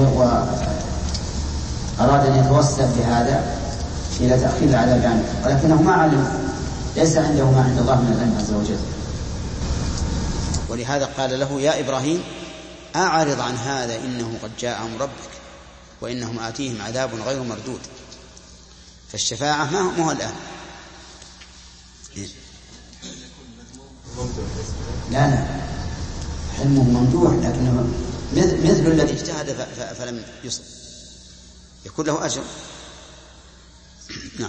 وأراد أن يتوسل بهذا إلى تأخير العذاب عنه، ولكنه ما علم، ليس عنده ما عند الله من العلم عز وجل. ولهذا قال له يا إبراهيم أعرض عن هذا إنه قد جاء أمر ربك وإنهم آتيهم عذاب غير مردود. فالشفاعة ما هو الآن. لا لا حلمه ممدوح، لكنه مثل الذي اجتهد فلم يصب يكون له أجر. نعم.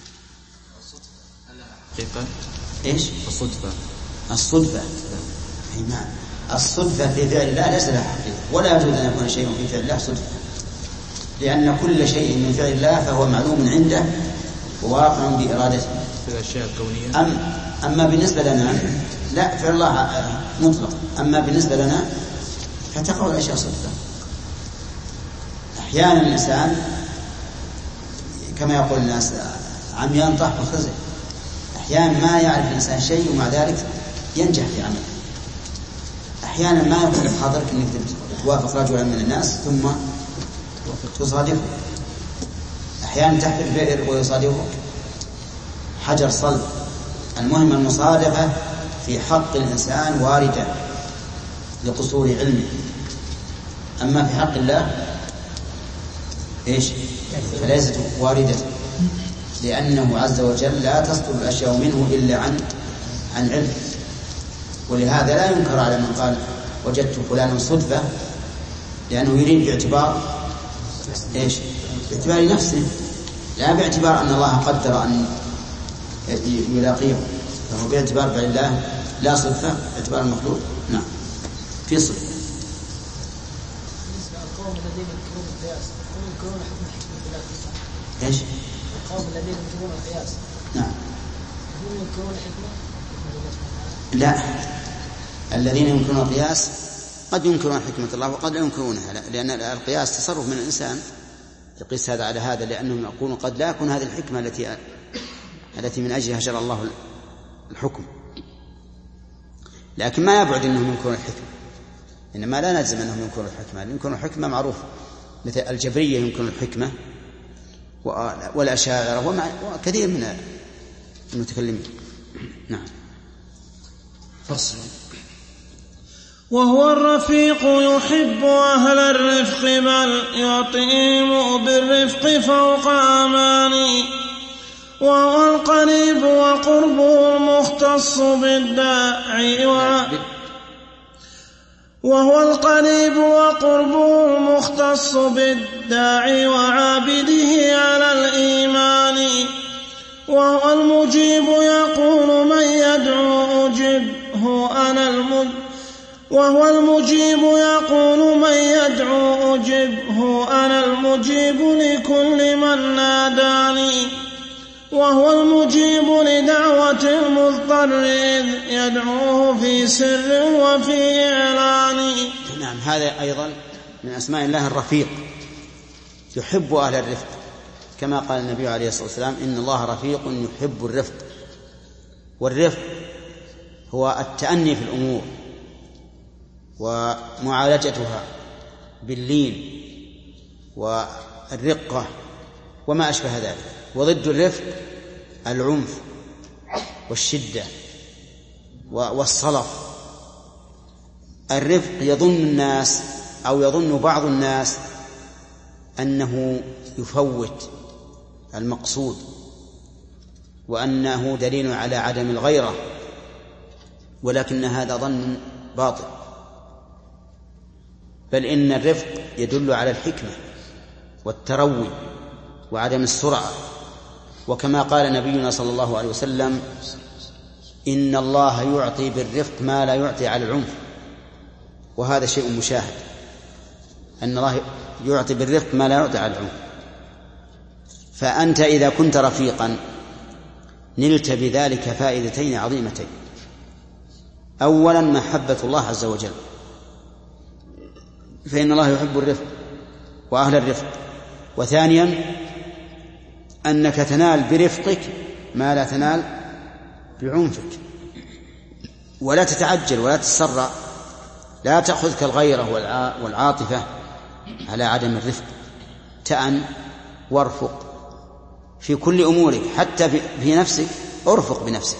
حقيقة إيش؟ الصدفة. الصدفة أي نعم. الصدفة في فعل الله ليس لها حقيقة، ولا يجوز أن يكون شيء في فعل الله صدفة، لأن كل شيء من فعل الله فهو معلوم عنده وواقع بإرادته. في الأشياء الكونية. أم أما بالنسبة لنا لا، فعل الله مطلق. أما بالنسبة لنا فتقع الأشياء صدفة. أحيانا الإنسان كما يقول الناس عميان طاح بخزي، أحيانا ما يعرف الإنسان شيء ومع ذلك ينجح في عمله. أحيانا ما يكون حاضرك أنك توافق رجلا من الناس ثم تصادفه. أحيانا تحفر بئر ويصادفك حجر صلب. المهم المصادفة في حق الإنسان واردة لقصور علمه، أما في حق الله إيش؟ فليست واردة، لأنه عز وجل لا تصدر الأشياء منه إلا عن عن علم. ولهذا لا ينكر على من قال وجدت فلانا صدفة، لأنه يريد باعتبار إيش؟ باعتبار نفسه، لا باعتبار أن الله قدر أن يلاقيه، فهو باعتبار بعد الله لا صدفة، باعتبار المخلوق. نعم في صدفة. القوم الذين ينكرون القياس هم ينكرون حكمة الله. إيش؟ القوم الذين ينكرون القياس نعم هم ينكرون حكمة الله. لا، الذين ينكرون القياس قد ينكرون حكمة الله وقد لا ينكرونها، لأن القياس تصرف من الإنسان يقيس هذا على هذا، لأنهم يقولون قد لا يكون هذه الحكمة التي التي من أجلها شرع الله الحكم، لكن ما يبعد أنهم ينكرون الحكمة. إنما لا نلزم أنهم ينكرون الحكمة، ينكرون الحكمة معروف، مثل الجبرية ينكرون الحكمة والأشاعرة وكثير من المتكلمين. نعم. فصل. وهو الرفيق يحب أهل الرفق بل يطيم بالرفق فوق أماني، وهو القريب وقربه المختص بالداعي وهو القريب وقربه المختص بالداعي وعابده على الإيمان وهو المجيب يقول من يدعو أجبه أنا المجيب وهو المجيب يقول من يدعو أجبه أنا المجيب لكل من ناداني وهو المجيب لدعوة المضطر إذ يدعوه في سر وفي إعلان. نعم، هذا أيضا من أسماء الله الرفيق، يحب أهل الرفق، كما قال النبي عليه الصلاة والسلام إن الله رفيق يحب الرفق. والرفق هو التأني في الأمور ومعالجتها باللين والرقة وما أشبه ذلك. وضد الرفق العنف والشدة والصلف. الرفق يظن الناس أو يظن بعض الناس أنه يفوت المقصود وأنه دليل على عدم الغيرة، ولكن هذا ظن باطل، بل إن الرفق يدل على الحكمة والتروي وعدم السرعة. وكما قال نبينا صلى الله عليه وسلم إن الله يعطي بالرفق ما لا يعطي على العنف، وهذا شيء مشاهد، أن الله يعطي بالرفق ما لا يعطي على العنف. فأنت إذا كنت رفيقا نلت بذلك فائدتين عظيمتين: أولا محبة الله عز وجل، فإن الله يحب الرفق وأهل الرفق. وثانيا أنك تنال برفقك ما لا تنال بعنفك، ولا تتعجل ولا تتسرع، لا تأخذك الغيرة والعاطفة على عدم الرفق. تأن وارفق في كل أمورك، حتى في نفسك ارفق بنفسك.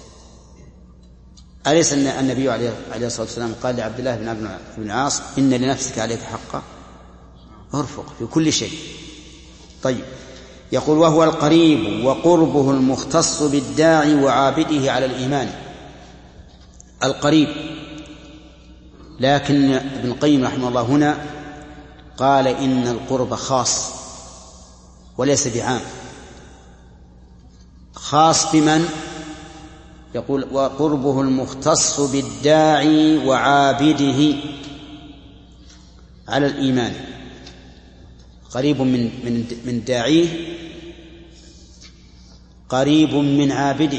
أليس النبي عليه الصلاة والسلام قال لعبد الله بن عاص إن لنفسك عليك حقا؟ ارفق في كل شيء. طيب، يقول وهو القريب وقربه المختص بالداعي وعابده على الإيمان. القريب، لكن ابن القيم رحمه الله هنا قال إن القرب خاص وليس بعام. خاص بمن؟ يقول وقربه المختص بالداعي وعابده على الإيمان. قريب من من من داعيه، قريب من عابده.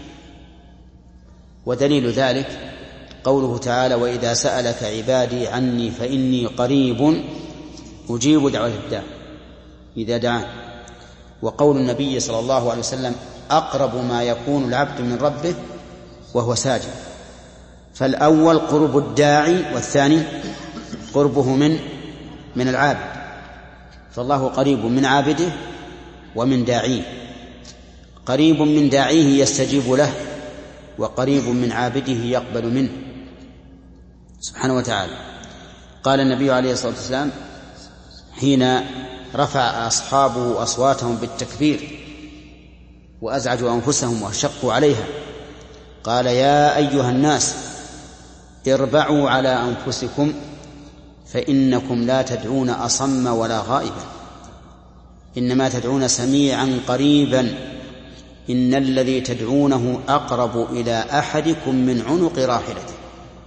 ودليل ذلك قوله تعالى وإذا سألك عبادي عني فإني قريب أجيب دعوة الداع إذا دعان. وقول النبي صلى الله عليه وسلم أقرب ما يكون العبد من ربه وهو ساجد. فالأول قرب الداعي، والثاني قربه من من العابد. فالله قريب من عابده ومن داعيه. قريب من داعيه يستجيب له، وقريب من عابده يقبل منه سبحانه وتعالى. قال النبي عليه الصلاة والسلام حين رفع أصحابه أصواتهم بالتكبير وأزعجوا أنفسهم وشقوا عليها، قال يا أيها الناس اربعوا على أنفسكم فإنكم لا تدعون أصم ولا غائبا، إنما تدعون سميعا قريبا، إن الذي تدعونه أقرب إلى أحدكم من عنق راحلته.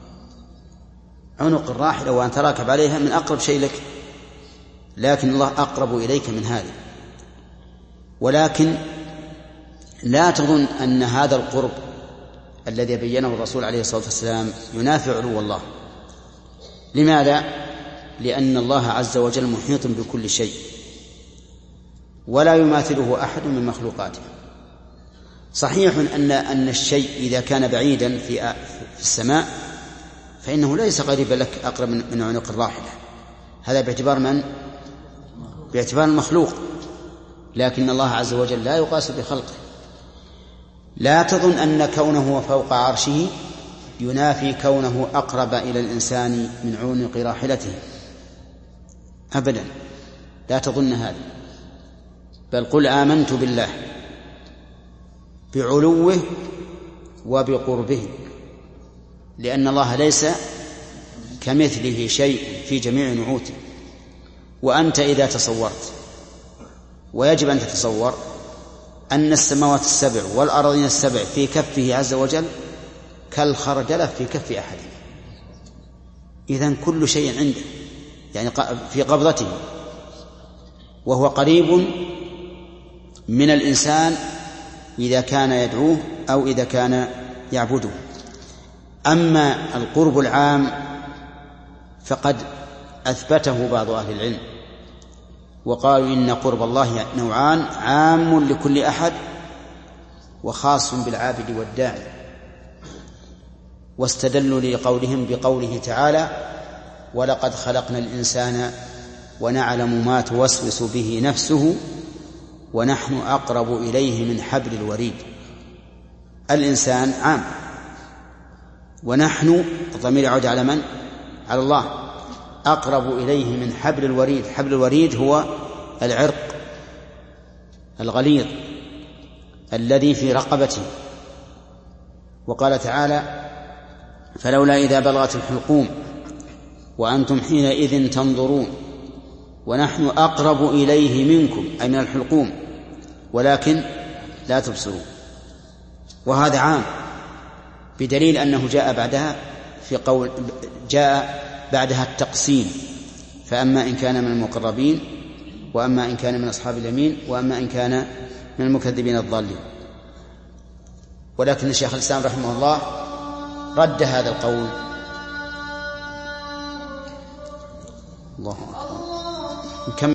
عنق الراحلة وأن تراكب عليها من أقرب شيء لك، لكن الله أقرب إليك من هذا. ولكن لا تظن أن هذا القرب الذي بينه الرسول عليه الصلاة والسلام ينافع علو الله. لماذا؟ لأن الله عز وجل محيط بكل شيء ولا يماثله أحد من مخلوقاته. صحيح أن أن الشيء إذا كان بعيدا في في السماء فإنه ليس قريبا لك أقرب من عنق الراحلة، هذا باعتبار من؟ باعتبار المخلوق، لكن الله عز وجل لا يقاس بخلقه. لا تظن أن كونه فوق عرشه ينافي كونه أقرب إلى الإنسان من عنق راحلته، أبدا، لا تظن هذا. بل قل آمنت بالله بعلوه وبقربه، لأن الله ليس كمثله شيء في جميع نعوته. وأنت إذا تصورت، ويجب أن تتصور، أن السماوات السبع والأراضين السبع في كفه عز وجل كالخردلة في كف أحد، إذن كل شيء عنده، يعني في قبضته، وهو قريب من الإنسان إذا كان يدعوه أو إذا كان يعبده. أما القرب العام فقد أثبته بعض أهل العلم وقالوا إن قرب الله نوعان: عام لكل أحد وخاص بالعابد والداعي. واستدلوا لقولهم بقوله تعالى: ولقد خلقنا الإنسان ونعلم ما توسوس به نفسه ونحن أقرب إليه من حبل الوريد. الإنسان عام، ونحن الضمير يعود على من؟ على الله. أقرب إليه من حبل الوريد. حبل الوريد هو العرق الغليظ الذي في رقبته. وقال تعالى: فلولا إذا بلغت الحلقوم وأنتم حينئذ تنظرون ونحن أقرب إليه منكم، أي من الحلقوم، ولكن لا تبصرون. وهذا عام بدليل أنه جاء بعدها في قول جاء بعدها التقسيم: فأما إن كان من المقربين، وأما إن كان من أصحاب اليمين، وأما إن كان من المكذبين الضالين. ولكن الشيخ الإسلام رحمه الله رد هذا القول. الله أكبر.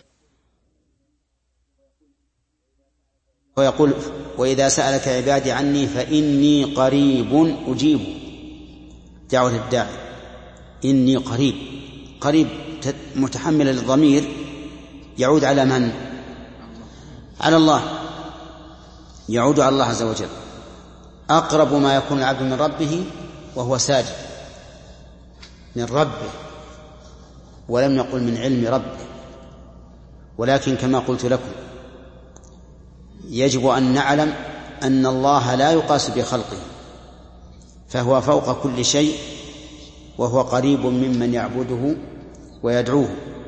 ويقول: وإذا سألك عبادي عني فإني قريب أجيب دعوة الداعي. إني قريب، قريب متحمل للضمير يعود على من؟ على الله، يعود على الله عز وجل. أقرب ما يكون العبد من ربه وهو ساجد، من ربه، ولم يقل من علم ربه. ولكن كما قلت لكم يجب أن نعلم أن الله لا يقاس بخلقه، فهو فوق كل شيء، وهو قريب ممن يعبده ويدعوه،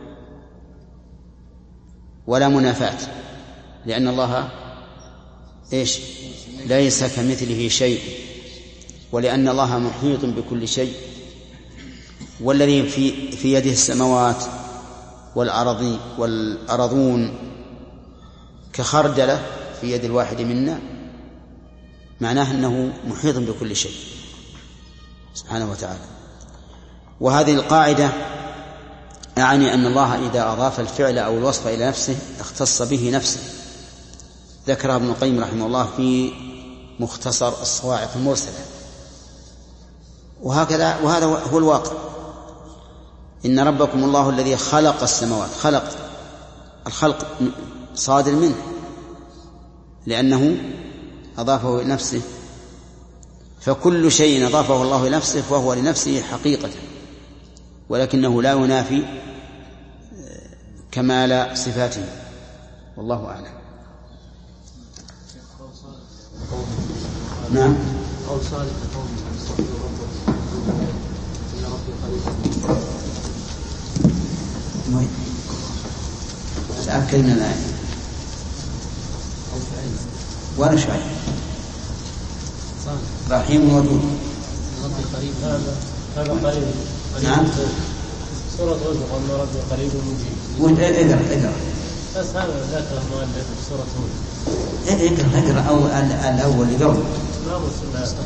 ولا منافاة، لأن الله إيش؟ ليس كمثله شيء، ولأن الله محيط بكل شيء. والذي في في يده السماوات والأرض والأرضون كخردلة في يد الواحد منا، معناه أنه محيط بكل شيء سبحانه وتعالى. وهذه القاعدة أعني أن الله إذا أضاف الفعل أو الوصف إلى نفسه اختص به نفسه. ذكرها ابن القيم رحمه الله في مختصر الصواعق المرسلة. وهكذا وهذا هو الواقع. إن ربكم الله الذي خلق السماوات. خلق، الخلق صادر منه لأنه أضافه إلى نفسه، فكل شيء أضافه الله إلى نفسه فهو لنفسه حقيقة، ولكنه لا ينافي كمال صفاته، والله أعلم. نعم. أو صالح قوم استغفروا ربهم إن ربي قريب. المهم تأكد من الآية. وأنا شايف رحيم ودود. ربي قريب. هذا هذا قريب. نعم. سورة هود أن ربي قريب مجيب. اقرأ اقرأ. بس هذا ذكر المؤلف في سورة هود. اقرأ اقرأ أو الأول قبل. ما مسلم.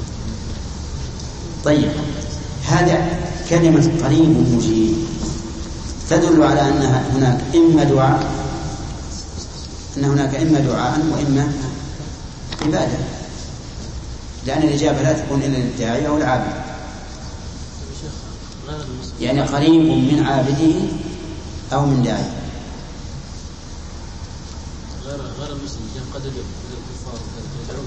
طيب، هذا كلمة قريب مجيب تدل على أنها هناك إما دعاء أن هناك إما دعاء وإما عبادة، لأن الإجابة لا تكون إلا للداعي أو العابد. يعني قريب من عابده أو من داعي. غير غير المسلم قد يدعو الكفار يدعون.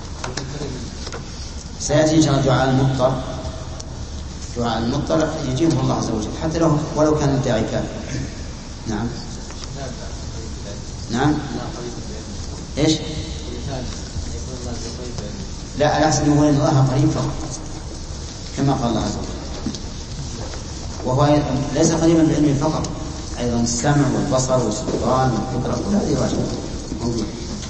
سيأتي إن شاء الله دعاء المضطر. دعاء المضطر يجيبه الله عز وجل حتى لو ولو كان الداعي كافر. نعم. نعم. ايش؟ لا الأصل هو أن الله قريب فقط كما قال الله عز وجل، وهو ليس قريبا بعلمه فقط، أيضا السمع والبصر والسلطان والقدرة كل هذه واجبة موجودة.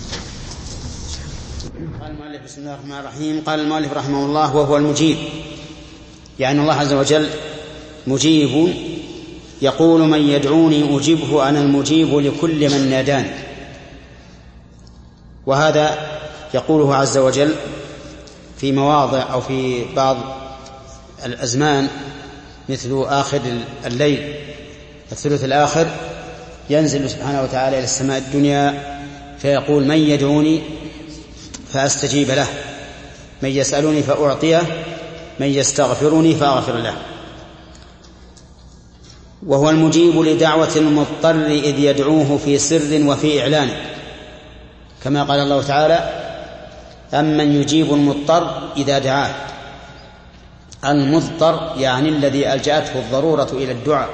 قال المؤلف بسم الله الرحمن الرحيم. قال المؤلف رحمه الله وهو المجيب، يعني الله عز وجل مجيب، يقول من يدعوني أجيبه أنا المجيب لكل من ناداني. وهذا يقوله عز وجل في مواضع أو في بعض الأزمان، مثل آخر الليل الثلث الآخر ينزل سبحانه وتعالى إلى السماء الدنيا فيقول من يدعوني فأستجيب له، من يسألني فأعطيه، من يستغفرني فأغفر له. وهو المجيب لدعوة المضطر إذ يدعوه في سر وفي إعلان، كما قال الله تعالى أمن يجيب المضطر إذا دعاه. المضطر يعني الذي ألجأته الضرورة إلى الدعاء،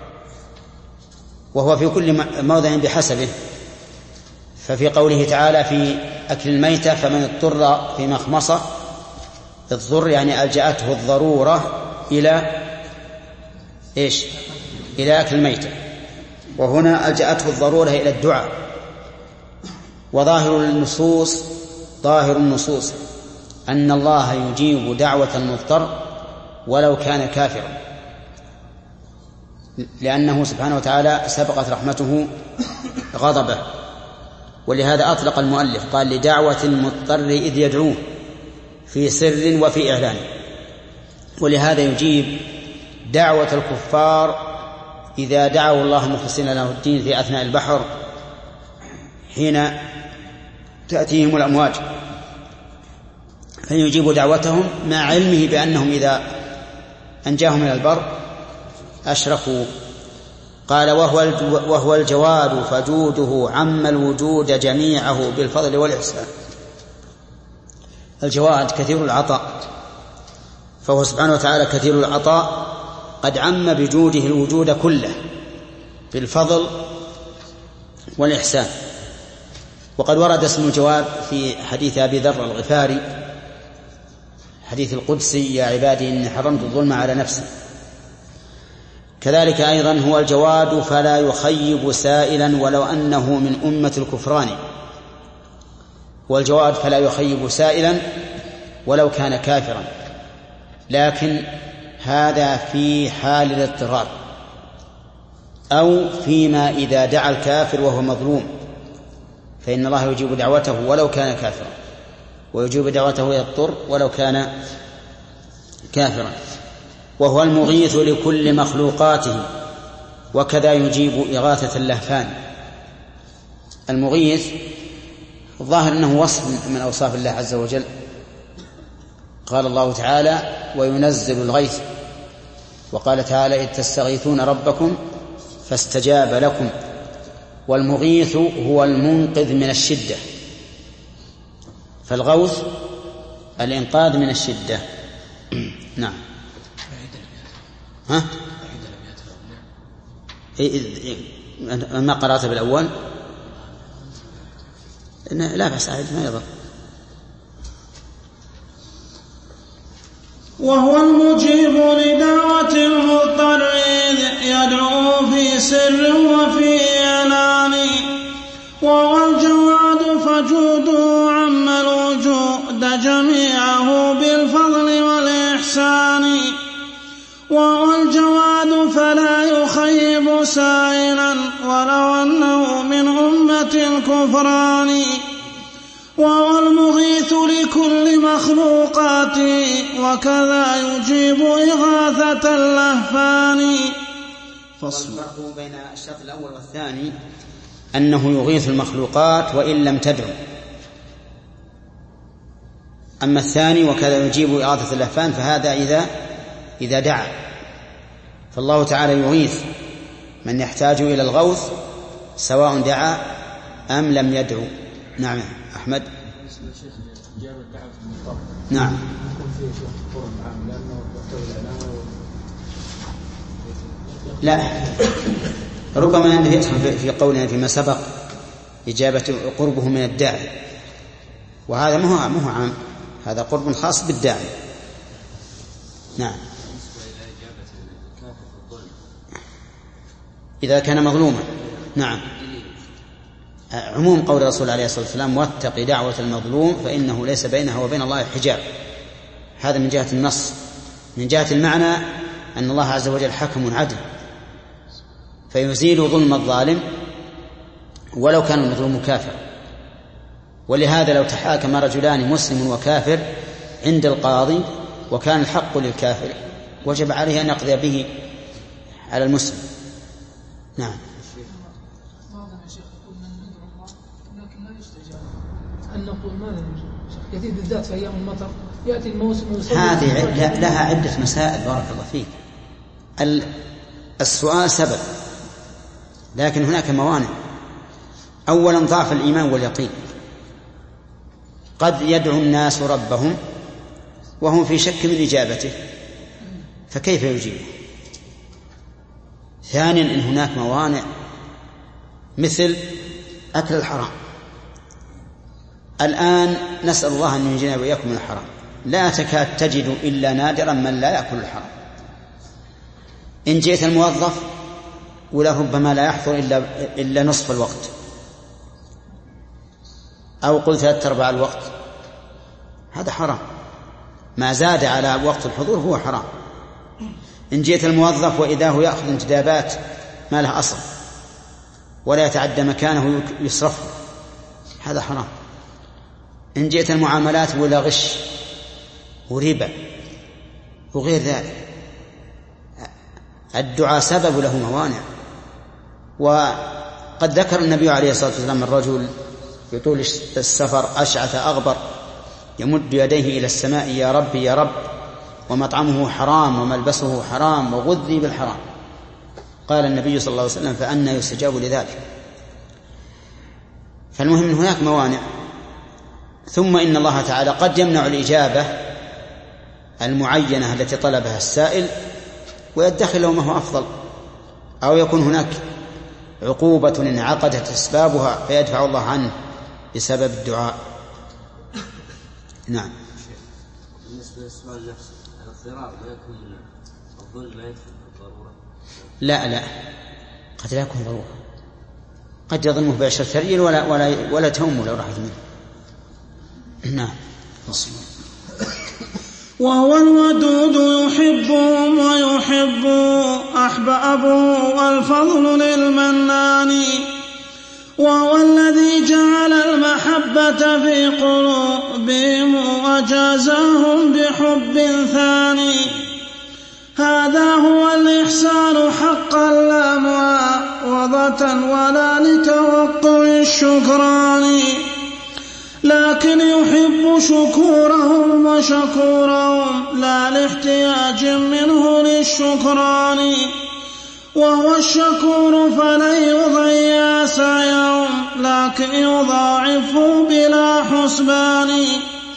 وهو في كل موضع بحسبه. ففي قوله تعالى في أكل الميتة فمن اضطر في مخمصة، الضر يعني ألجأته الضرورة إلى إيش؟ إلى أكل الميتة، وهنا ألجأته الضرورة إلى الدعاء. وظاهر النصوص ظاهر النصوص أن الله يجيب دعوة المضطر ولو كان كافرا، لأنه سبحانه وتعالى سبقت رحمته غضبه، ولهذا أطلق المؤلف قال لدعوة المضطر إذ يدعوه في سر وفي إعلان. ولهذا يجيب دعوة الكفار إذا دعوا الله مخلصين له الدين في أثناء البحر حين تأتيهم الأمواج، فيجيب دعوتهم مع علمه بأنهم إذا أنجاهم من البر أشركوا. قال وهو وهو الجواد فجوده عم الوجود جميعه بالفضل والإحسان. الجواد كثير العطاء، فهو سبحانه وتعالى كثير العطاء قد عم بجوده الوجود كله بالفضل والإحسان. وقد ورد اسم الجواد في حديث أبي ذر الغفاري، حديث القدسي يا عبادي إني حرمت الظلم على نفسي. كذلك أيضا هو الجواد فلا يخيب سائلا ولو أنه من أمة الكفران. والجواد فلا يخيب سائلا ولو كان كافرا، لكن هذا في حال الاضطرار أو فيما إذا دعا الكافر وهو مظلوم، فإن الله يجيب دعوته ولو كان كافرا، ويجيب دعوته إذا اضطر ولو كان كافرا. وهو المغيث لكل مخلوقاته، وكذا يجيب إغاثة اللهفان. المغيث الظاهر أنه وصف من أوصاف الله عز وجل. قال الله تعالى وينزل الغيث، وقال تعالى إذ تستغيثون ربكم فاستجاب لكم. والمغيث هو المنقذ من الشدة، فالغوث الإنقاذ من الشدة. نعم. ها؟ ما قرأت بالأول؟ لا بس عاد ما يضر. وهو المجيب لدعوة المضطر يدعو في سر وفي إعلان. وهو الجواد فجوده عم الوجود جميعه بالفضل والإحسان. وهو الجواد فلا يخيب سائلا ولو أنه من أمة الكفران. وهو المغيث لكل مخلوقاته، وكذا يجيب إغاثة اللهفان. فالفرق بين الشرط الأول والثاني أنه يغيث المخلوقات وإن لم تدعو. أما الثاني وكذا يجيب إغاثة اللهفان فهذا إذا إذا دعا. فالله تعالى يغيث من يحتاج إلى الغوث سواء دعا أم لم يدعو. نعم أحمد. نعم. لا، ربما أنه يدخل في قولنا فيما سبق إجابة قربه من الداعي، وهذا ما هو ما هو عام، هذا قرب خاص بالداعي. نعم. إذا كان مظلوما. نعم. عموم قول الرسول عليه الصلاة والسلام واتق دعوة المظلوم فإنه ليس بينها وبين الله حجاب، هذا من جهة النص. من جهة المعنى أن الله عز وجل حكم عدل فيزيل ظلم الظالم ولو كان المظلوم كافر. ولهذا لو تحاكم رجلان مسلم وكافر عند القاضي وكان الحق للكافر وجب عليه أن يقضي به على المسلم. نعم. أن نقول ماذا كثير بالذات في أيام المطر يأتي الموسم هذه لها عدة مسائل بارك الله فيك. السؤال سبب، لكن هناك موانع. أولا ضعف الإيمان واليقين، قد يدعو الناس ربهم وهم في شك من إجابته فكيف يجيبه؟ ثانيا إن هناك موانع مثل أكل الحرام. الآن نسأل الله أن ينجينا وإياكم من الحرام، لا تكاد تجد إلا نادرا من لا يأكل الحرام. إن جئت الموظف ولربما لا يحضر إلا, إلا نصف الوقت أو قل ثلاثة أرباع الوقت، هذا حرام، ما زاد على وقت الحضور هو حرام. إن جئت الموظف وإذا هو يأخذ انتدابات ما لها أصل ولا يتعدى مكانه يصرفه، هذا حرام. إن جئت المعاملات ولا غش وربا وغير ذلك، الدعاء سبب له موانع. وقد ذكر النبي عليه الصلاة والسلام الرجل في طول السفر أشعث أغبر يمد يديه إلى السماء يا رب يا رب ومطعمه حرام وملبسه حرام وغذي بالحرام. قال النبي صلى الله عليه وسلم فأنى يستجاب لذلك. فالمهم أن هناك موانع. ثم إن الله تعالى قد يمنع الإجابة المعينة التي طلبها السائل ويدخل له ما هو أفضل، أو يكون هناك عقوبة انعقدت أسبابها فيدفع الله عنه بسبب الدعاء. نعم. بالنسبة للسؤال نفسه الاضطرار ما يكون من الظلم، ما يدخل بالضرورة؟ لا لا، قد لا يكون ضرورة، قد يظلمه بعشرة ريال ولا ولا ولا تهم لو راحت منه. نعم. وهو الودود يحبهم ويحب أحبابه والفضل للمنان، وهو الذي جعل المحبة في قلوبهم وجازاهم بحب ثاني. هذا هو الإحسان حقا لا معاوضة ولا لتوقع الشكران، لكن يحب شكورهم وشكورهم لا لاحتياج منه للشكران. وهو الشكور فلن يضيع سعيهم لكن يضاعفه بلا حسبان.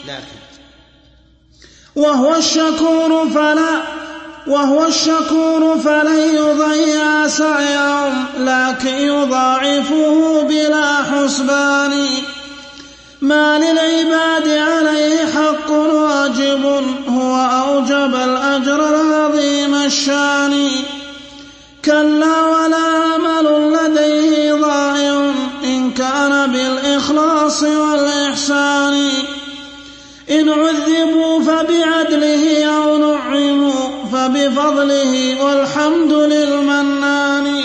وهو الشكور فلا وهو الشكور فلن يضيع سعيهم لكن يضاعفه بلا حسبان. ما للعباد عليه حق واجب هو أوجب الأجر العظيم الشان. كلا ولا عمل لديه ضائع إن كان بالإخلاص والإحسان. إن عذبوا فبعدله أو نعموا فبفضله والحمد للمنان.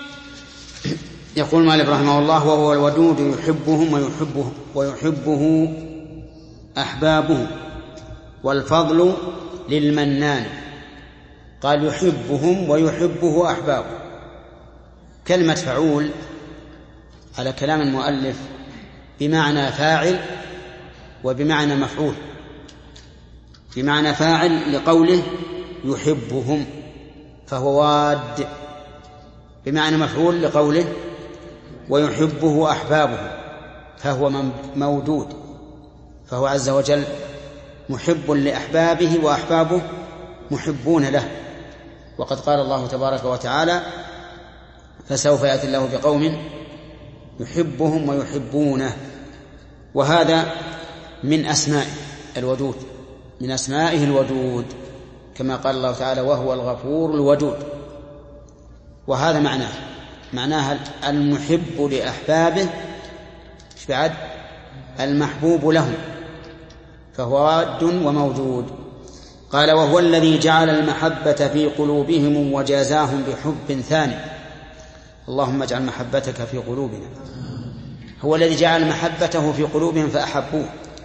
يقول مالك رحمه الله وهو الودود يحبهم ويحبه, ويحبه أحبابه والفضل للمنان. قال يحبهم ويحبه أحبابه. كلمة فعول على كلام المؤلف بمعنى فاعل وبمعنى مفعول. بمعنى فاعل لقوله يحبهم فهو واد، بمعنى مفعول لقوله ويحبه أحبابه فهو مودود، فهو عز وجل محب لأحبابه وأحبابه محبون له. وقد قال الله تبارك وتعالى فسوف يأتي الله بقوم يحبهم ويحبونه. وهذا من أسمائه الودود، من أسمائه الودود، كما قال الله تعالى وهو الغفور الودود. وهذا معناه معناها المحب لأحبابه ايش بعد؟ المحبوب لهم، فهو واد وموجود. قال وهو الذي جعل المحبة في قلوبهم وجازاهم بحب ثاني. اللهم اجعل محبتك في قلوبنا. هو الذي جعل محبته في قلوبهم فأحبوه،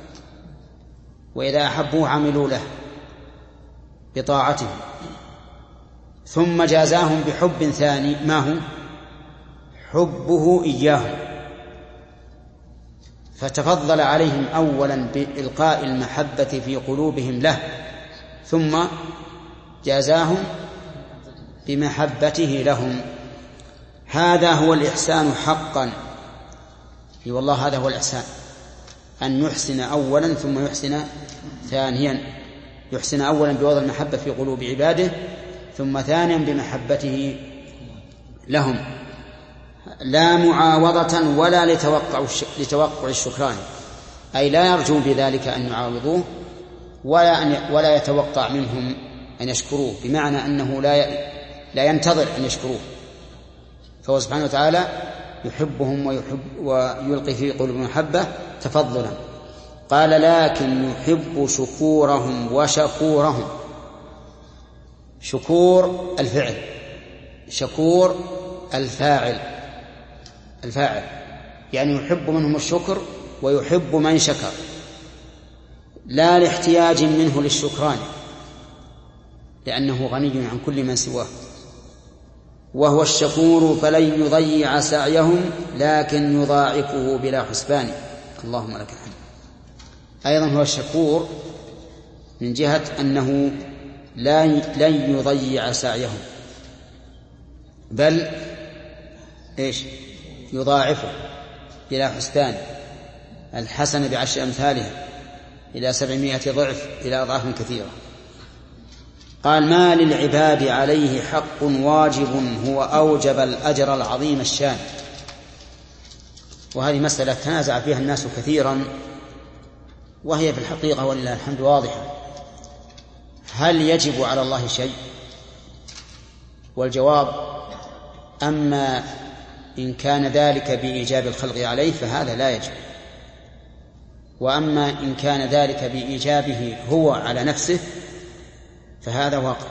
وإذا أحبوه عملوا له بطاعته، ثم جازاهم بحب ثاني ما هو؟ حبه إياهم، فتفضل عليهم أولا بإلقاء المحبة في قلوبهم له، ثم جازاهم بمحبته لهم. هذا هو الإحسان حقا. اي والله هذا هو الإحسان، أن يحسن أولا ثم يحسن ثانيا، يحسن أولا بوضع المحبة في قلوب عباده، ثم ثانيا بمحبته لهم، لا معاوضة ولا لتوقع لتوقع الشكران، أي لا يرجو بذلك أن يعاوضوه ولا أن ولا يتوقع منهم أن يشكروه، بمعنى أنه لا لا ينتظر أن يشكروه، فهو سبحانه وتعالى يحبهم ويحب ويلقي في قلوبهم محبة تفضلا. قال لكن يحب شكورهم وشكورهم. شكور الفعل، شكور الفاعل، الفاعل يعني يحب منهم الشكر ويحب من شكر، لا لاحتياج منه للشكران لأنه غني عن كل من سواه. وهو الشكور فلن يضيع سعيهم لكن يضاعفه بلا حسبان. اللهم لك الحمد. أيضا هو الشكور من جهة أنه لا لن يضيع سعيهم، بل إيش يضاعفه بلا حسبان، الحسن بعشر أمثالها إلى سبعمائة ضعف إلى أضعاف كثيرة. قال ما للعباد عليه حق واجب هو أوجب الأجر العظيم الشان. وهذه مسألة تنازع فيها الناس كثيرا، وهي في الحقيقة ولله الحمد واضحة. هل يجب على الله شيء؟ والجواب أما إن كان ذلك بإيجاب الخلق عليه فهذا لا يجب، وأما إن كان ذلك بإيجابه هو على نفسه فهذا واقع.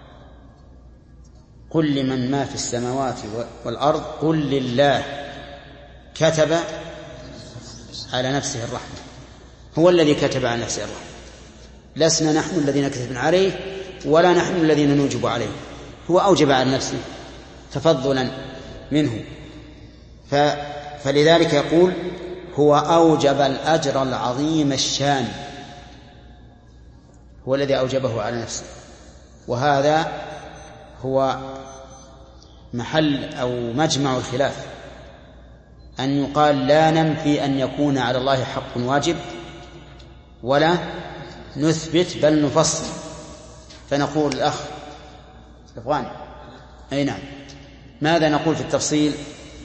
قل لمن ما في السماوات والأرض قل لله كتب على نفسه الرحمة، هو الذي كتب على نفسه الرحمة، لسنا نحن الذين كتبنا عليه ولا نحن الذين نوجب عليه، هو أوجب على نفسه تفضلا منه. ف... فلذلك يقول هو أوجب الأجر العظيم الشان، هو الذي أوجبه على نفسه. وهذا هو محل أو مجمع الخلاف، أن يقال لا ننفي أن يكون على الله حق واجب ولا نثبت بل نفصل، فنقول الأخ إخواني أي نعم ماذا نقول في التفصيل؟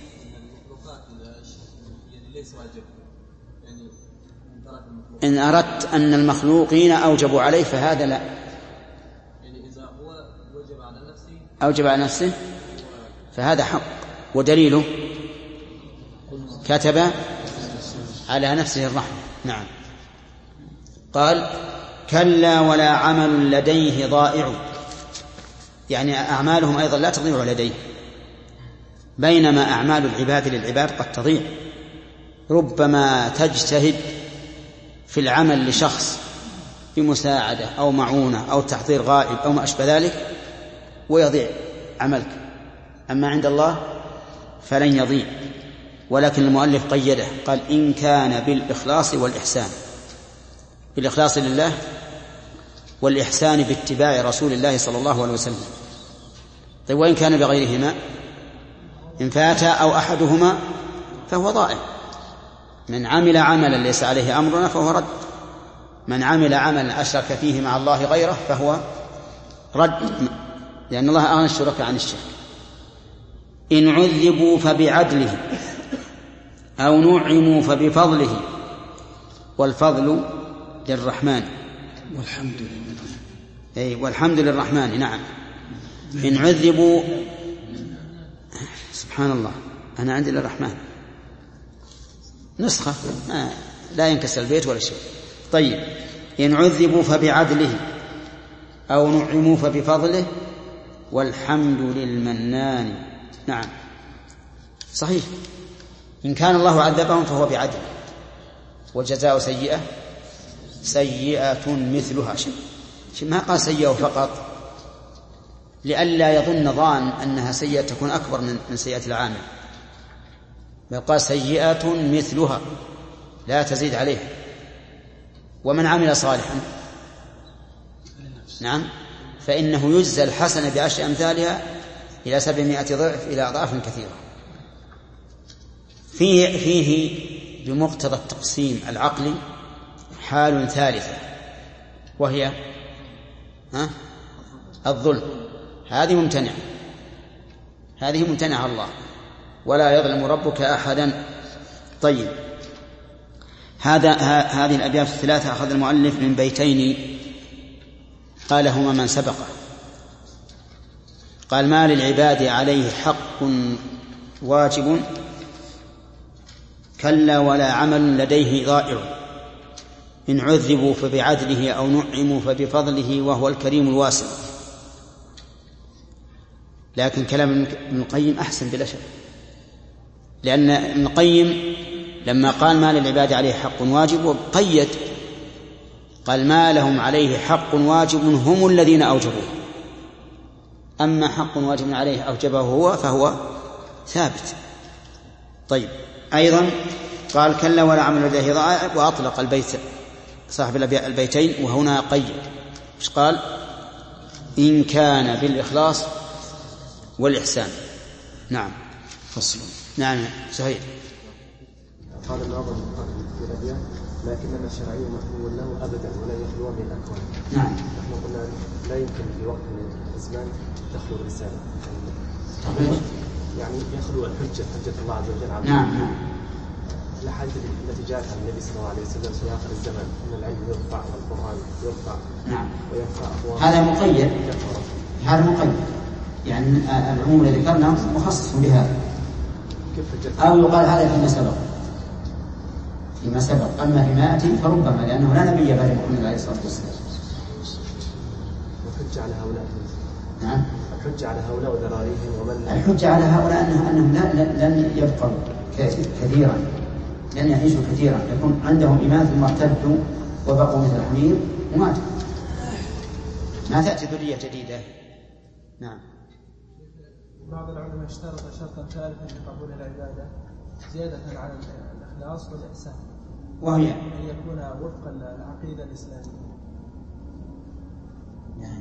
إن أردت أن المخلوقين أوجبوا عليه فهذا لا، يعني إذا هو وجب على نفسه أوجب على نفسه فهذا حق. ودليله كتب على نفسه الرحمة. نعم. قال كلا ولا عمل لديه ضائع، يعني أعمالهم أيضا لا تضيع لديه، بينما أعمال العباد للعباد قد تضيع. ربما تجتهد في العمل لشخص بمساعدة أو معونة أو تحضير غائب أو ما أشبه ذلك ويضيع عملك، أما عند الله فلن يضيع. ولكن المؤلف قيده قال إن كان بالإخلاص والإحسان، بالإخلاص لله والإحسان باتباع رسول الله صلى الله عليه وسلم. طيب وإن كان بغيرهما إن فات أو أحدهما فهو ضائع. من عمل عملا ليس عليه أمرنا فهو رد، من عمل عملا أشرك فيه مع الله غيره فهو رد، لأن الله أغنى الشركاء عن الشرك. إن عذبوا فبعدله أو نعموا فبفضله والفضل للرحمن والحمد لله. أي والحمد للرحمن. نعم. إن عذبوا سبحان الله أنا عندي للرحمن نسخة ما لا ينكسر البيت ولا شيء. طيب إن عذبوا فبعدله أو نعموا فبفضله والحمد للمنان. نعم صحيح. إن كان الله عذبهم فهو بعدل والجزاء سيئة سيئة مثلها. شيء ما قال سيئة فقط لئلا يظن ظان أنها سيئة تكون أكبر من سيئة العامل، بل قال سيئة مثلها لا تزيد عليه. ومن عمل صالحا نعم فإنه يجزى الحسنة بعشر أمثالها إلى سبعمائة ضعف إلى أضعاف كثيرة. فيه, فيه بمقتضى التقسيم العقلي حال ثالثة وهي ها الظلم. هذه ممتنعة هذه ممتنعة الله ولا يظلم ربك أحدا. طيب هذا هذه الأبيات الثلاثة أخذ المؤلف من بيتين قالهما من سبقه. قال ما للعباد عليه حق واجب كلا ولا عمل لديه ضائع إن عذبوا فبعدله أو نعموا فبفضله وهو الكريم الواسع. لكن كلام ابن القيم أحسن بلا شك، لأن ابن القيم لما قال ما للعباد عليه حق واجب وقيد قال ما لهم عليه حق واجب هم الذين أوجبوه، أما حق واجب عليه أوجبه هو فهو ثابت. طيب أيضا قال كلا ولا عمل لديه ضائع وأطلق البيت صاحب البيتين وهنا قيد. إيش قال؟ إن كان بالإخلاص والإحسان. نعم فصل. نعم صحيح. قال الناظم في الأبيات لكننا الشرعي مفهوم له أبدا ولا يخلو من الأكوان. نعم. نحن قلنا لا يمكن في وقت من الزمان تخلو الرسالة يعني يخلو الحجة حجة الله عز وجل على نعم نعم الحاجة التي جاءت عن النبي صلى الله عليه وسلم في آخر الزمن أن العلم يرفع والقرآن يرفع. نعم. ويرفع أقوام. هذا مقيد هذا مقيد يعني العموم الذي ذكرنا مخصص بهذا. أو يقال هذا فيما سبق فيما سبق أما فيما يأتي فربما لأنه لا نبي بعد محمد عليه الصلاة والسلام. والحجة على هؤلاء. نعم. الحجة على هؤلاء وذراريهم ومن الحجة على هؤلاء أنهم لن يبقوا كثيرا لن يعيشوا كثيرا يكون عندهم إيمان ثم ارتدوا وبقوا مثل الحمير وماتوا ما تأتي ذرية جديدة. نعم. بعض العلماء اشترط شرطا ثالثا لقبول العبادة زيادة على الإخلاص والإحسان وهي أن يكون وفق العقيدة الإسلامية. يعني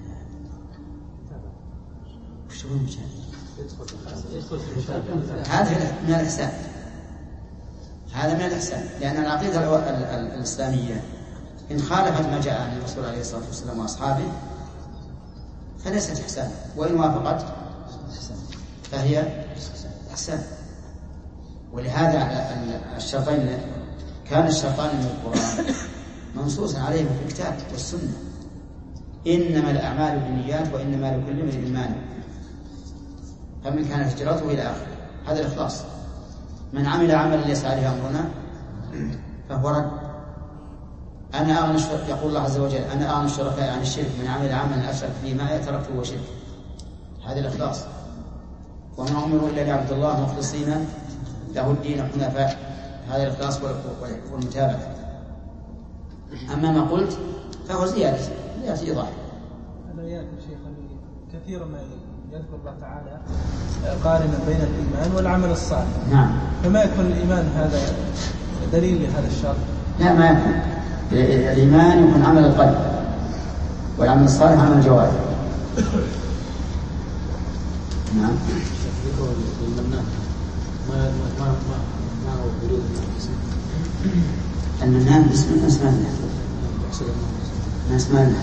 وش هو المشاهد؟ يدخل في المشاهد. هذا من الإحسان هذا من الإحسان لأن العقيدة الإسلامية إن خالفت ما جاء عن الرسول عليه الصلاة والسلام وأصحابه فليست إحسان وإن وافقت فهي إحسان. ولهذا الشرطين كان الشرطان من القرآن منصوصا عليهم في الكتاب والسنة إنما الأعمال بالنيات وإنما لكل امرئ ما نوى فمن كانت هجرته إلى آخره هذا الإخلاص. من عمل عملا ليس عليه أمرنا فهو رد. أنا أغنى يقول الله عز وجل أنا أغنى الشركاء عن الشرك من عمل عملا أشرك فيه معي تركته وشرك. هذا الإخلاص. وما أمروا إلا ليعبدوا الله مخلصين له الدين حنفاء. هذا الإخلاص والمتابعة. أما ما قلت فهو زيادة زيادة إيضاح. هذا يأتي شيخ كثيرا ما يذكر الله تعالى قارنا بين الإيمان والعمل الصالح. نعم. فما يكون الإيمان هذا دليل لهذا الشرط؟ لا ما يكون. الإيمان يكون عمل القلب والعمل الصالح عمل الجوارح. نعم. ذكر المنان ما ما ما ما هو بريد المنان باسم من أسماء الله من أسماء الله.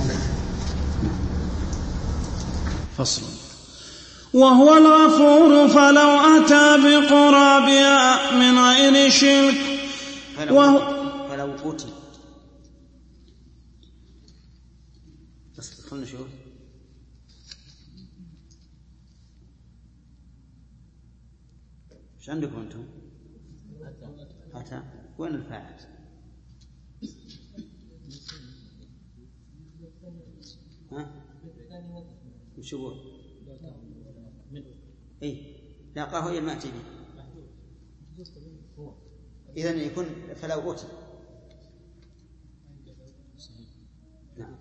فصل. وهو الغفور فلو أتى بقرابها من غير شرك فلو, وهو فلو أتي النشوز؟ ايش عندكم انتم؟ أتى. وين الفاعل؟ ها؟ وش يقول؟ اي لاقاه هي المأتي به. إذن يكون فلو أوتي. نعم.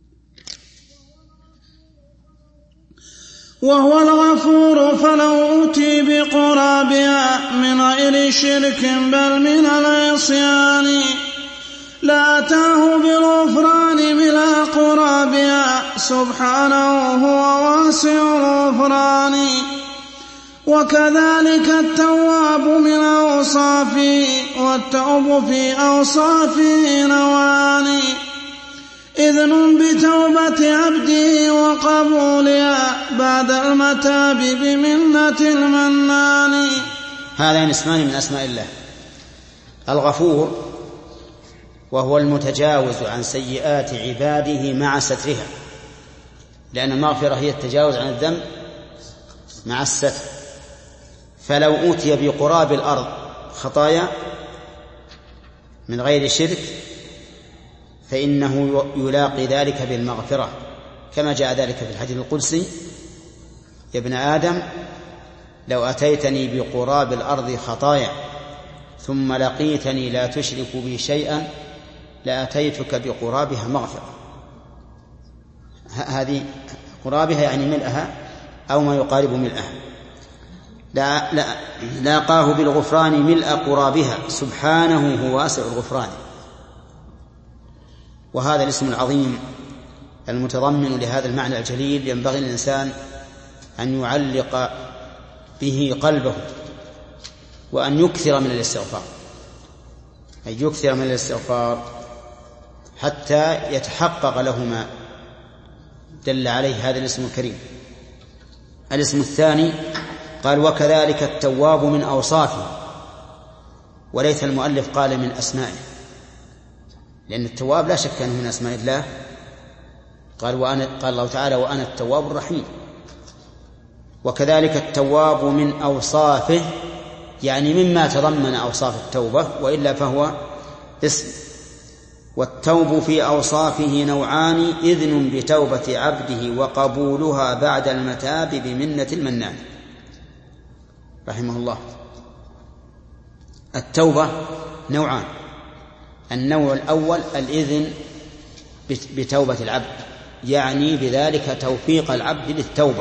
وهو الغفور فلو أوتي بقرابها من غير شرك بل من العصيان لأتاه بالغفران ملا قرابها سبحانه هو واسع الغفران. وكذلك التواب من أوصافه والتوب في أوصافه نوعان إذن بتوبة عبده وقبولها بعد المتاب بمنة المنان. هذان اسمان من أسماء الله: الغفور وهو المتجاوز عن سيئات عباده مع سترها، لأن المغفرة هي التجاوز عن الذنب مع الستر. فلو أوتي بقراب الأرض خطايا من غير شرك فإنه يلاقي ذلك بالمغفرة، كما جاء ذلك في الحديث القدسي: يا ابن آدم لو أتيتني بقراب الأرض خطايا ثم لقيتني لا تشرك بي شيئا لأتيتك بقرابها مغفرة. هذه قرابها يعني ملئها أو ما يقارب ملئها. لا لا لاقاه بالغفران ملء قرابها سبحانه هو واسع الغفران. وهذا الاسم العظيم المتضمن لهذا المعنى الجليل ينبغي للإنسان أن يعلق به قلبه وأن يكثر من الاستغفار، أن يكثر من الاستغفار حتى يتحقق له ما دل عليه هذا الاسم الكريم. الاسم الثاني قال: وكذلك التواب من أوصافه، وليس المؤلف قال من أسمائه، لأن التواب لا شك أنه من أسماء الله. قال وأنا قال الله تعالى: وأنا التواب الرحيم. وكذلك التواب من أوصافه، يعني مما تضمن أوصاف التوبة، وإلا فهو اسم. والتوب في أوصافه نوعان: إذن بتوبة عبده وقبولها بعد المتاب بمنة المنان. رحمه الله. التوبة نوعان: النوع الأول الإذن بتوبة العبد، يعني بذلك توفيق العبد للتوبة.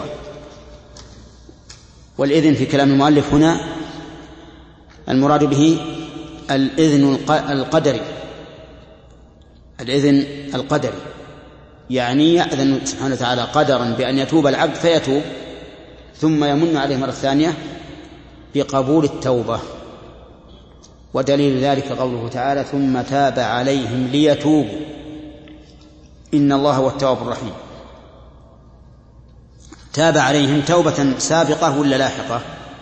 والإذن في كلام المؤلف هنا المراد به الإذن القدري، الإذن القدري يعني يأذن سبحانه وتعالى قدرا بأن يتوب العبد فيتوب، ثم يمن عليه مرة ثانية بقبول التوبة. ودليل ذلك قوله تعالى: ثم تاب عليهم ليتوبوا إن الله هو التواب الرحيم. تاب عليهم توبة سابقة ولا لاحقة؟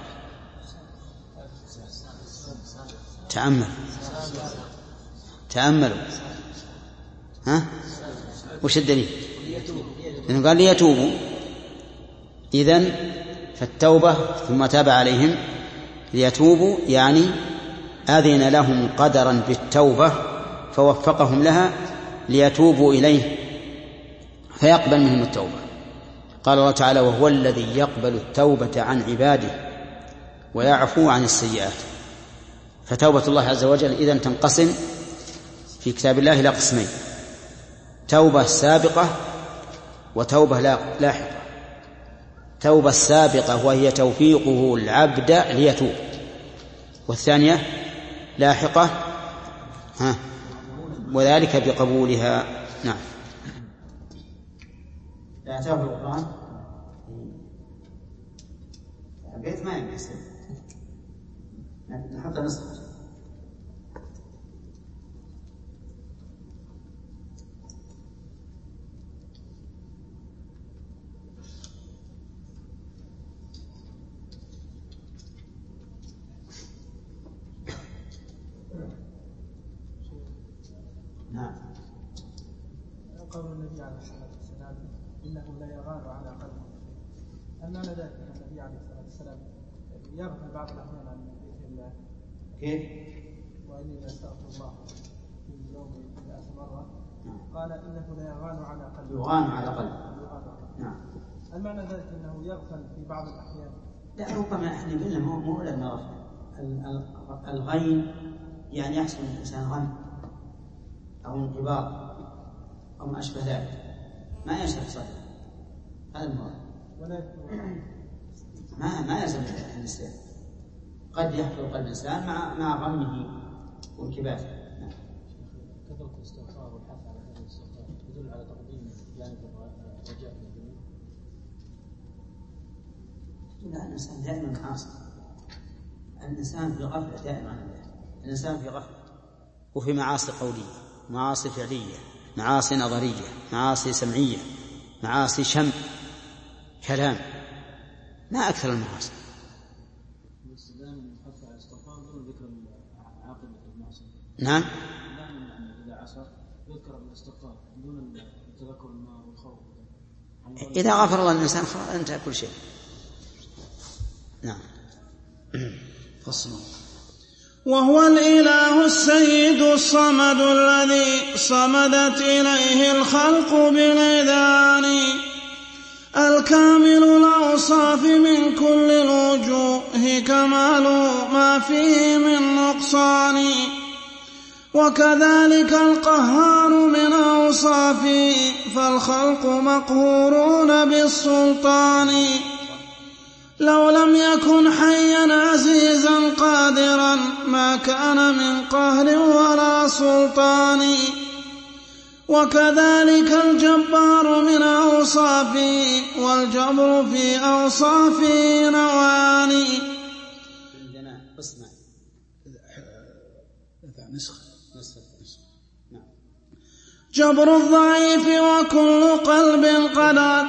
تأمل تأملوا ها؟ وش الدليل؟ لأنه قال ليتوبوا، إذن فالتوبة ثم تاب عليهم ليتوبوا يعني أذن لهم قدرا بالتوبة فوفقهم لها ليتوبوا إليه فيقبل منهم التوبة. قال الله تعالى: وهو الذي يقبل التوبة عن عباده ويعفو عن السيئات. فتوبة الله عز وجل إذن تنقسم في كتاب الله إلى قسمين: توبة سابقة وتوبة لاحقة. توبة السابقة وهي توفيقه العبد ليتوب، والثانية لاحقة ها وذلك بقبولها. نعم. لا أتاه القرآن بيت ما ينقسم، نحط نسخة. قول النبي عليه الصلاة والسلام إنه لا يغار على قلبه، هل معنى ذلك أن النبي عليه الصلاة والسلام يغفل بعض الأحيان عن ذكر الله؟ كيف؟ وإني أستغفر الله في اليوم مئة مرة، قال إنه لا يغار على قلبه. يغان على قلبه. نعم. هل معنى ذلك أنه يغفل في بعض الأحيان؟ لا، ربما احنا قلنا مو مو لما غفل. الغين يعني يحصل الإنسان غم أو انقباض أو ما أشبه ذلك، ما يشرح صدره، هذا المراد. ما ما يلزم الإنسان، قد يحصل قلب الإنسان مع مع غمه وانكباته. نعم. كثرة الاستغفار والحث على هذا الاستغفار يدل على تقديم جانب الرجاء في الدنيا. لا، الإنسان دائما عاصي، الإنسان في غفلة دائما، الإنسان في غفلة وفي معاصي قولية، معاصي فعلية، معاصي نظرية، معاصي سمعية، معاصي شم، كلام، ما أكثر المعاصي. نعم. إذا عصر يذكر الاستغفار دون التذكر الماء والخوف. إذا غفر الله الإنسان خلاص انتهى كل شيء. نعم. فصل. وهو الإله السيد الصمد الذي صمدت إليه الخلق بالإذعان، الكامل الأوصاف من كل الوجوه، كمال ما فيه من نقصان، وكذلك القهار من أوصافه، فالخلق مقهورون بالسلطان، لو لم يكن حيا عزيزا قادرا ما كان من قهر ولا سلطان، وكذلك الجبار من أوصافه، والجبر في أوصافه نوعان. جبر الضعيف وكل قلب قد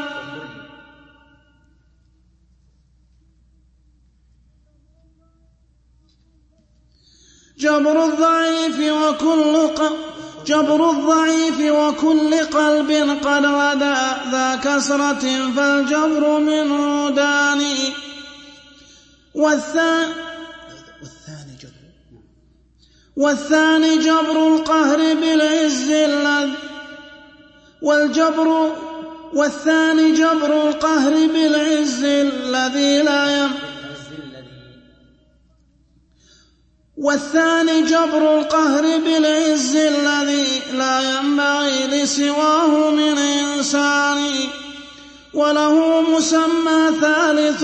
جبر الضعيف وكل ق... جبر الضعيف وكل قلب قد غدا ذا كسرة، فالجبر منه داني. والثاني والثاني جبر والثاني جبر القهر بالعز الذي والجبر والثاني جبر القهر بالعز الذي لا يم والثاني جبر القهر بالعز الذي لا ينبغي لسواه من إنسان، وله مسمى ثالث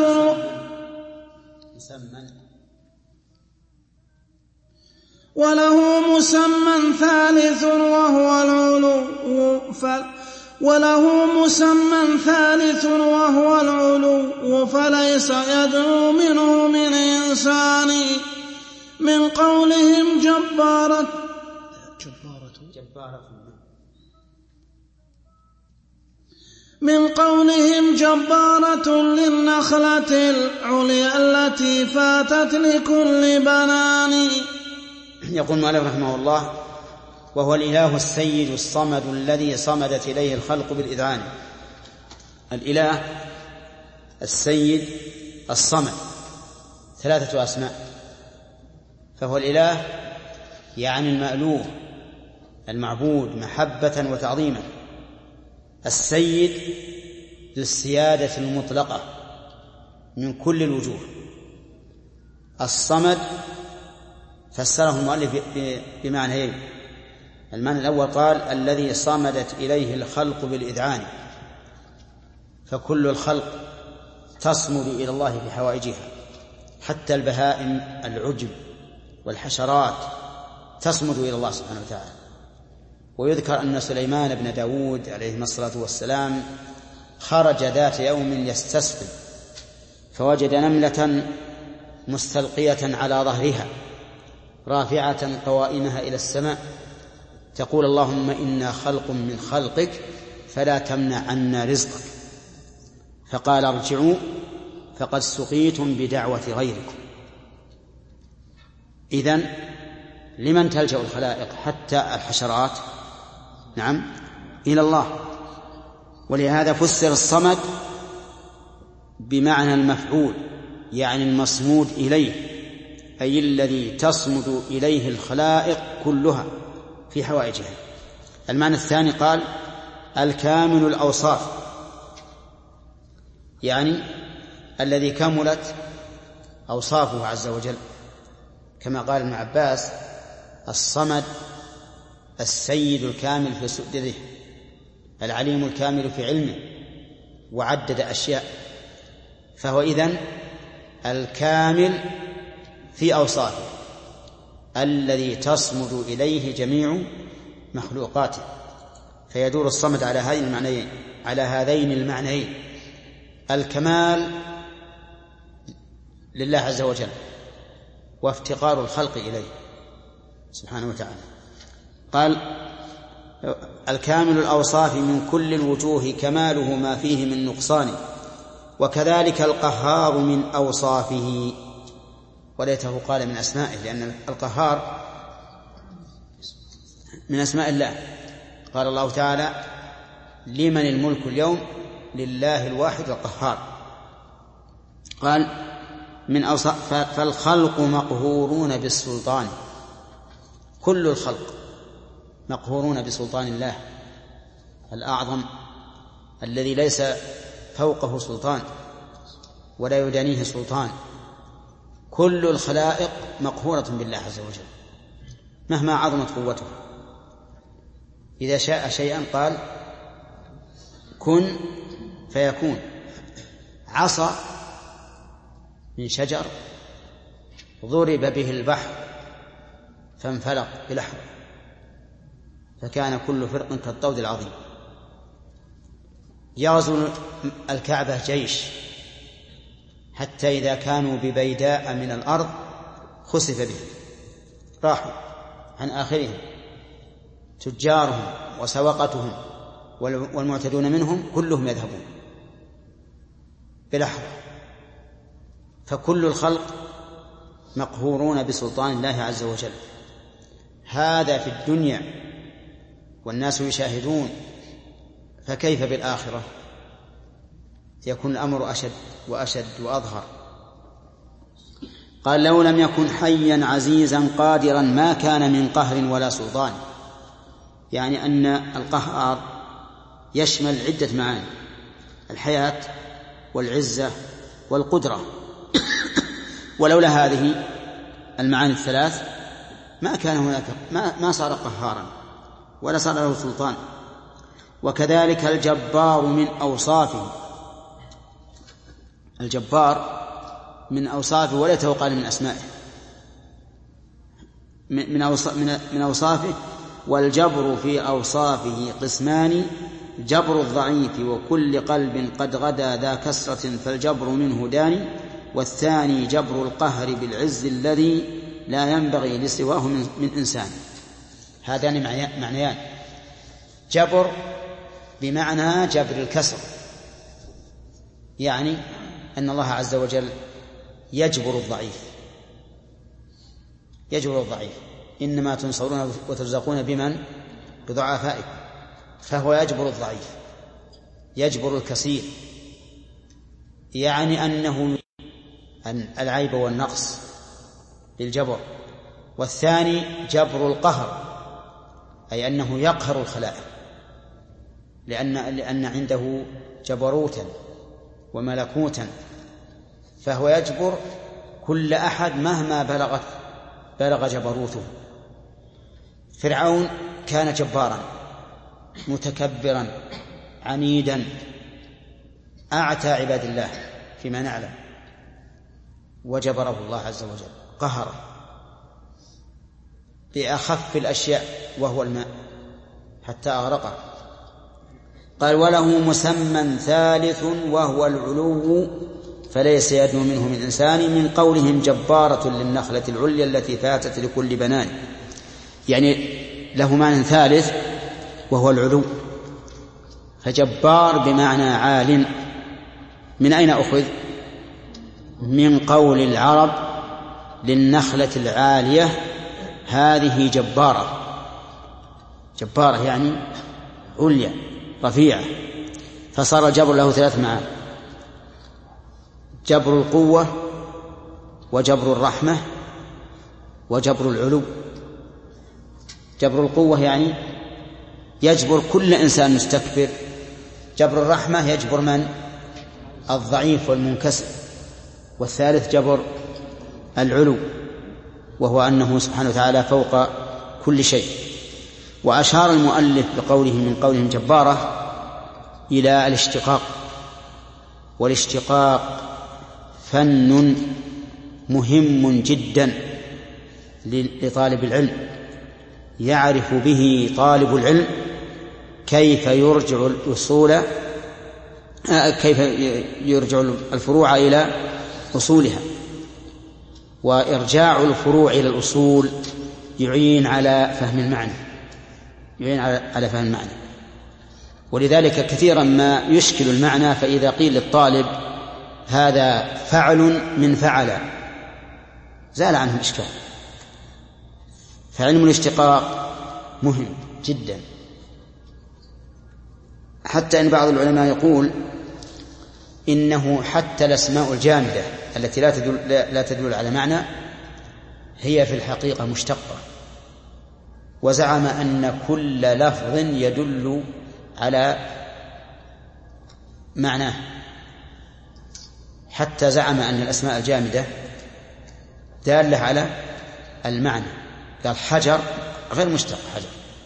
وله مسمى ثالث وهو العلو وله مسمى ثالث وهو العلو، فليس يدعو منه من إنسان، من قولهم جبارة من قولهم جبارة للنخلة العليا التي فاتت لكل بنان. يقول المؤلف رحمه الله: وهو الإله السيد الصمد الذي صمدت إليه الخلق بالإذعان. الإله السيد الصمد ثلاثة أسماء، فهو الإله يعني المألوه المعبود محبة وتعظيما، السيد ذو السيادة المطلقة من كل الوجوه، الصمد فسره المؤلف بمعنيين. المعنى الأول قال الذي صمدت إليه الخلق بالإذعان، فكل الخلق تصمد إلى الله بحوائجها، حتى البهائم العجب والحشرات تصمد إلى الله سبحانه وتعالى. ويذكر أن سليمان بن داود عليه الصلاة والسلام خرج ذات يوم يستسقي، فوجد نملة مستلقية على ظهرها رافعة قوائمها إلى السماء تقول: اللهم إنا خلق من خلقك فلا تمنع عنا رزقك. فقال: ارجعوا فقد سقيتم بدعوة غيركم. إذن لمن تلجأ الخلائق حتى الحشرات؟ نعم، إلى الله. ولهذا فسر الصمد بمعنى المفعول، يعني المصمود إليه، أي الذي تصمد إليه الخلائق كلها في حوائجها. المعنى الثاني قال الكامل الأوصاف، يعني الذي كملت أوصافه عز وجل، كما قال ابن عباس الصمد السيد الكامل في سؤدده، العليم الكامل في علمه، وعدد أشياء. فهو إذن الكامل في أوصافه الذي تصمد إليه جميع مخلوقاته. فيدور الصمد على هذين المعنيين على هذين المعنيين الكمال لله عز وجل وافتقار الخلق إليه سبحانه وتعالى. قال الكامل الأوصاف من كل الوجوه كماله ما فيه من نقصان، وكذلك القهار من أوصافه، وليته قال من أسمائه، لأن القهار من أسماء الله. قال الله تعالى لمن الملك اليوم لله الواحد القهار. قال من أوصاف فالخلق مقهورون بالسلطان، كل الخلق مقهورون بسلطان الله الأعظم الذي ليس فوقه سلطان ولا يدانيه سلطان. كل الخلائق مقهورة بالله عز وجل مهما عظمت قوته. إذا شاء شيئا قال كن فيكون. عصا من شجر ضرب به البحر فانفلق بلحظة فكان كل فرق كالطود العظيم. يغزو الكعبة جيش حتى إذا كانوا ببيداء من الأرض خسف بهم، راحوا عن آخرهم، تجارهم وسوقتهم والمعتدون منهم كلهم يذهبون بلحظة. فكل الخلق مقهورون بسلطان الله عز وجل. هذا في الدنيا والناس يشاهدون، فكيف بالآخرة؟ يكون الأمر أشد وأشد وأظهر. قال لو لم يكن حيا عزيزا قادرا ما كان من قهر ولا سلطان، يعني أن القهار يشمل عدة معاني: الحياة والعزة والقدرة. ولولا هذه المعاني الثلاث ما كان هناك ما, ما صار قهارا ولا صار له سلطان. وكذلك الجبار من أوصافه، الجبار من أوصافه وليته قال من أسمائه، من أوصافه. والجبر في أوصافه قسمان: جبر الضعيف وكل قلب قد غدا ذا كسرة فالجبر منه داني، والثاني جبر القهر بالعز الذي لا ينبغي لسواه من إنسان. هذان معنيان: جبر بمعنى جبر الكسر، يعني أن الله عز وجل يجبر الضعيف، يجبر الضعيف. إنما تنصرون وترزقون بمن؟ بضعفائكم. فهو يجبر الضعيف، يجبر الكثير، يعني أنه العيب والنقص بالجبر. والثاني جبر القهر، أي أنه يقهر الخلائق، لأن, لأن عنده جبروتا وملكوتا، فهو يجبر كل أحد مهما بلغت بلغ جبروته. فرعون كان جبارا متكبرا عنيدا أعتى عباد الله فيما نعلم، وجبره الله عز وجل، قهره بأخف الأشياء وهو الماء حتى أغرقه. قال وله مسمى ثالث وهو العلو فليس يدنو منه من إنسان، من قولهم جبارة للنخلة العليا التي فاتت لكل بنان، يعني له معنى ثالث وهو العلو. فجبار بمعنى عال. من أين أخذ؟ من قول العرب للنخلة العالية هذه جبارة. جبارة يعني عليا رفيعة، فصار الجبر له ثلاث معاني: جبر القوة، وجبر الرحمة، وجبر العلو. جبر القوة يعني يجبر كل إنسان مستكبر. جبر الرحمة يجبر من؟ الضعيف والمنكسر. والثالث جبر العلو، وهو أنه سبحانه وتعالى فوق كل شيء. وأشار المؤلف بقوله من قولهم جبارة إلى الاشتقاق، والاشتقاق فن مهم جدا لطالب العلم، يعرف به طالب العلم كيف يرجع الأصول كيف يرجع الفروع إلى أصولها. وإرجاع الفروع إلى الأصول يعين على فهم المعنى يعين على فهم المعنى ولذلك كثيرا ما يشكل المعنى، فإذا قيل للطالب هذا فعل من فعل زال عنه الإشكال. فعلم الاشتقاق مهم جدا، حتى أن بعض العلماء يقول إنه حتى الأسماء الجامدة التي لا تدل, لا تدل على معنى هي في الحقيقة مشتقة، وزعم أن كل لفظ يدل على معناه. حتى زعم أن الأسماء الجامدة دالة على المعنى، قال حجر غير مشتق حجر،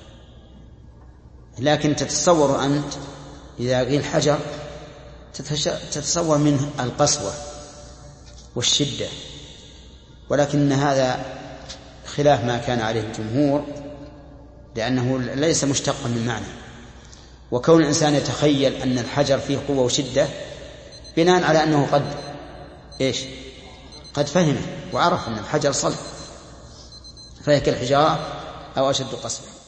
لكن تتصور أنت إذا قيل حجر تتصور منه القسوة والشدة، ولكن هذا خلاف ما كان عليه الجمهور، لأنه ليس مشتقا من معنى. وكون الإنسان يتخيل أن الحجر فيه قوة وشدة بناء على أنه قد إيش قد فهمه وعرف أن الحجر صلب، فهي كالحجارة أو أشد قسوة.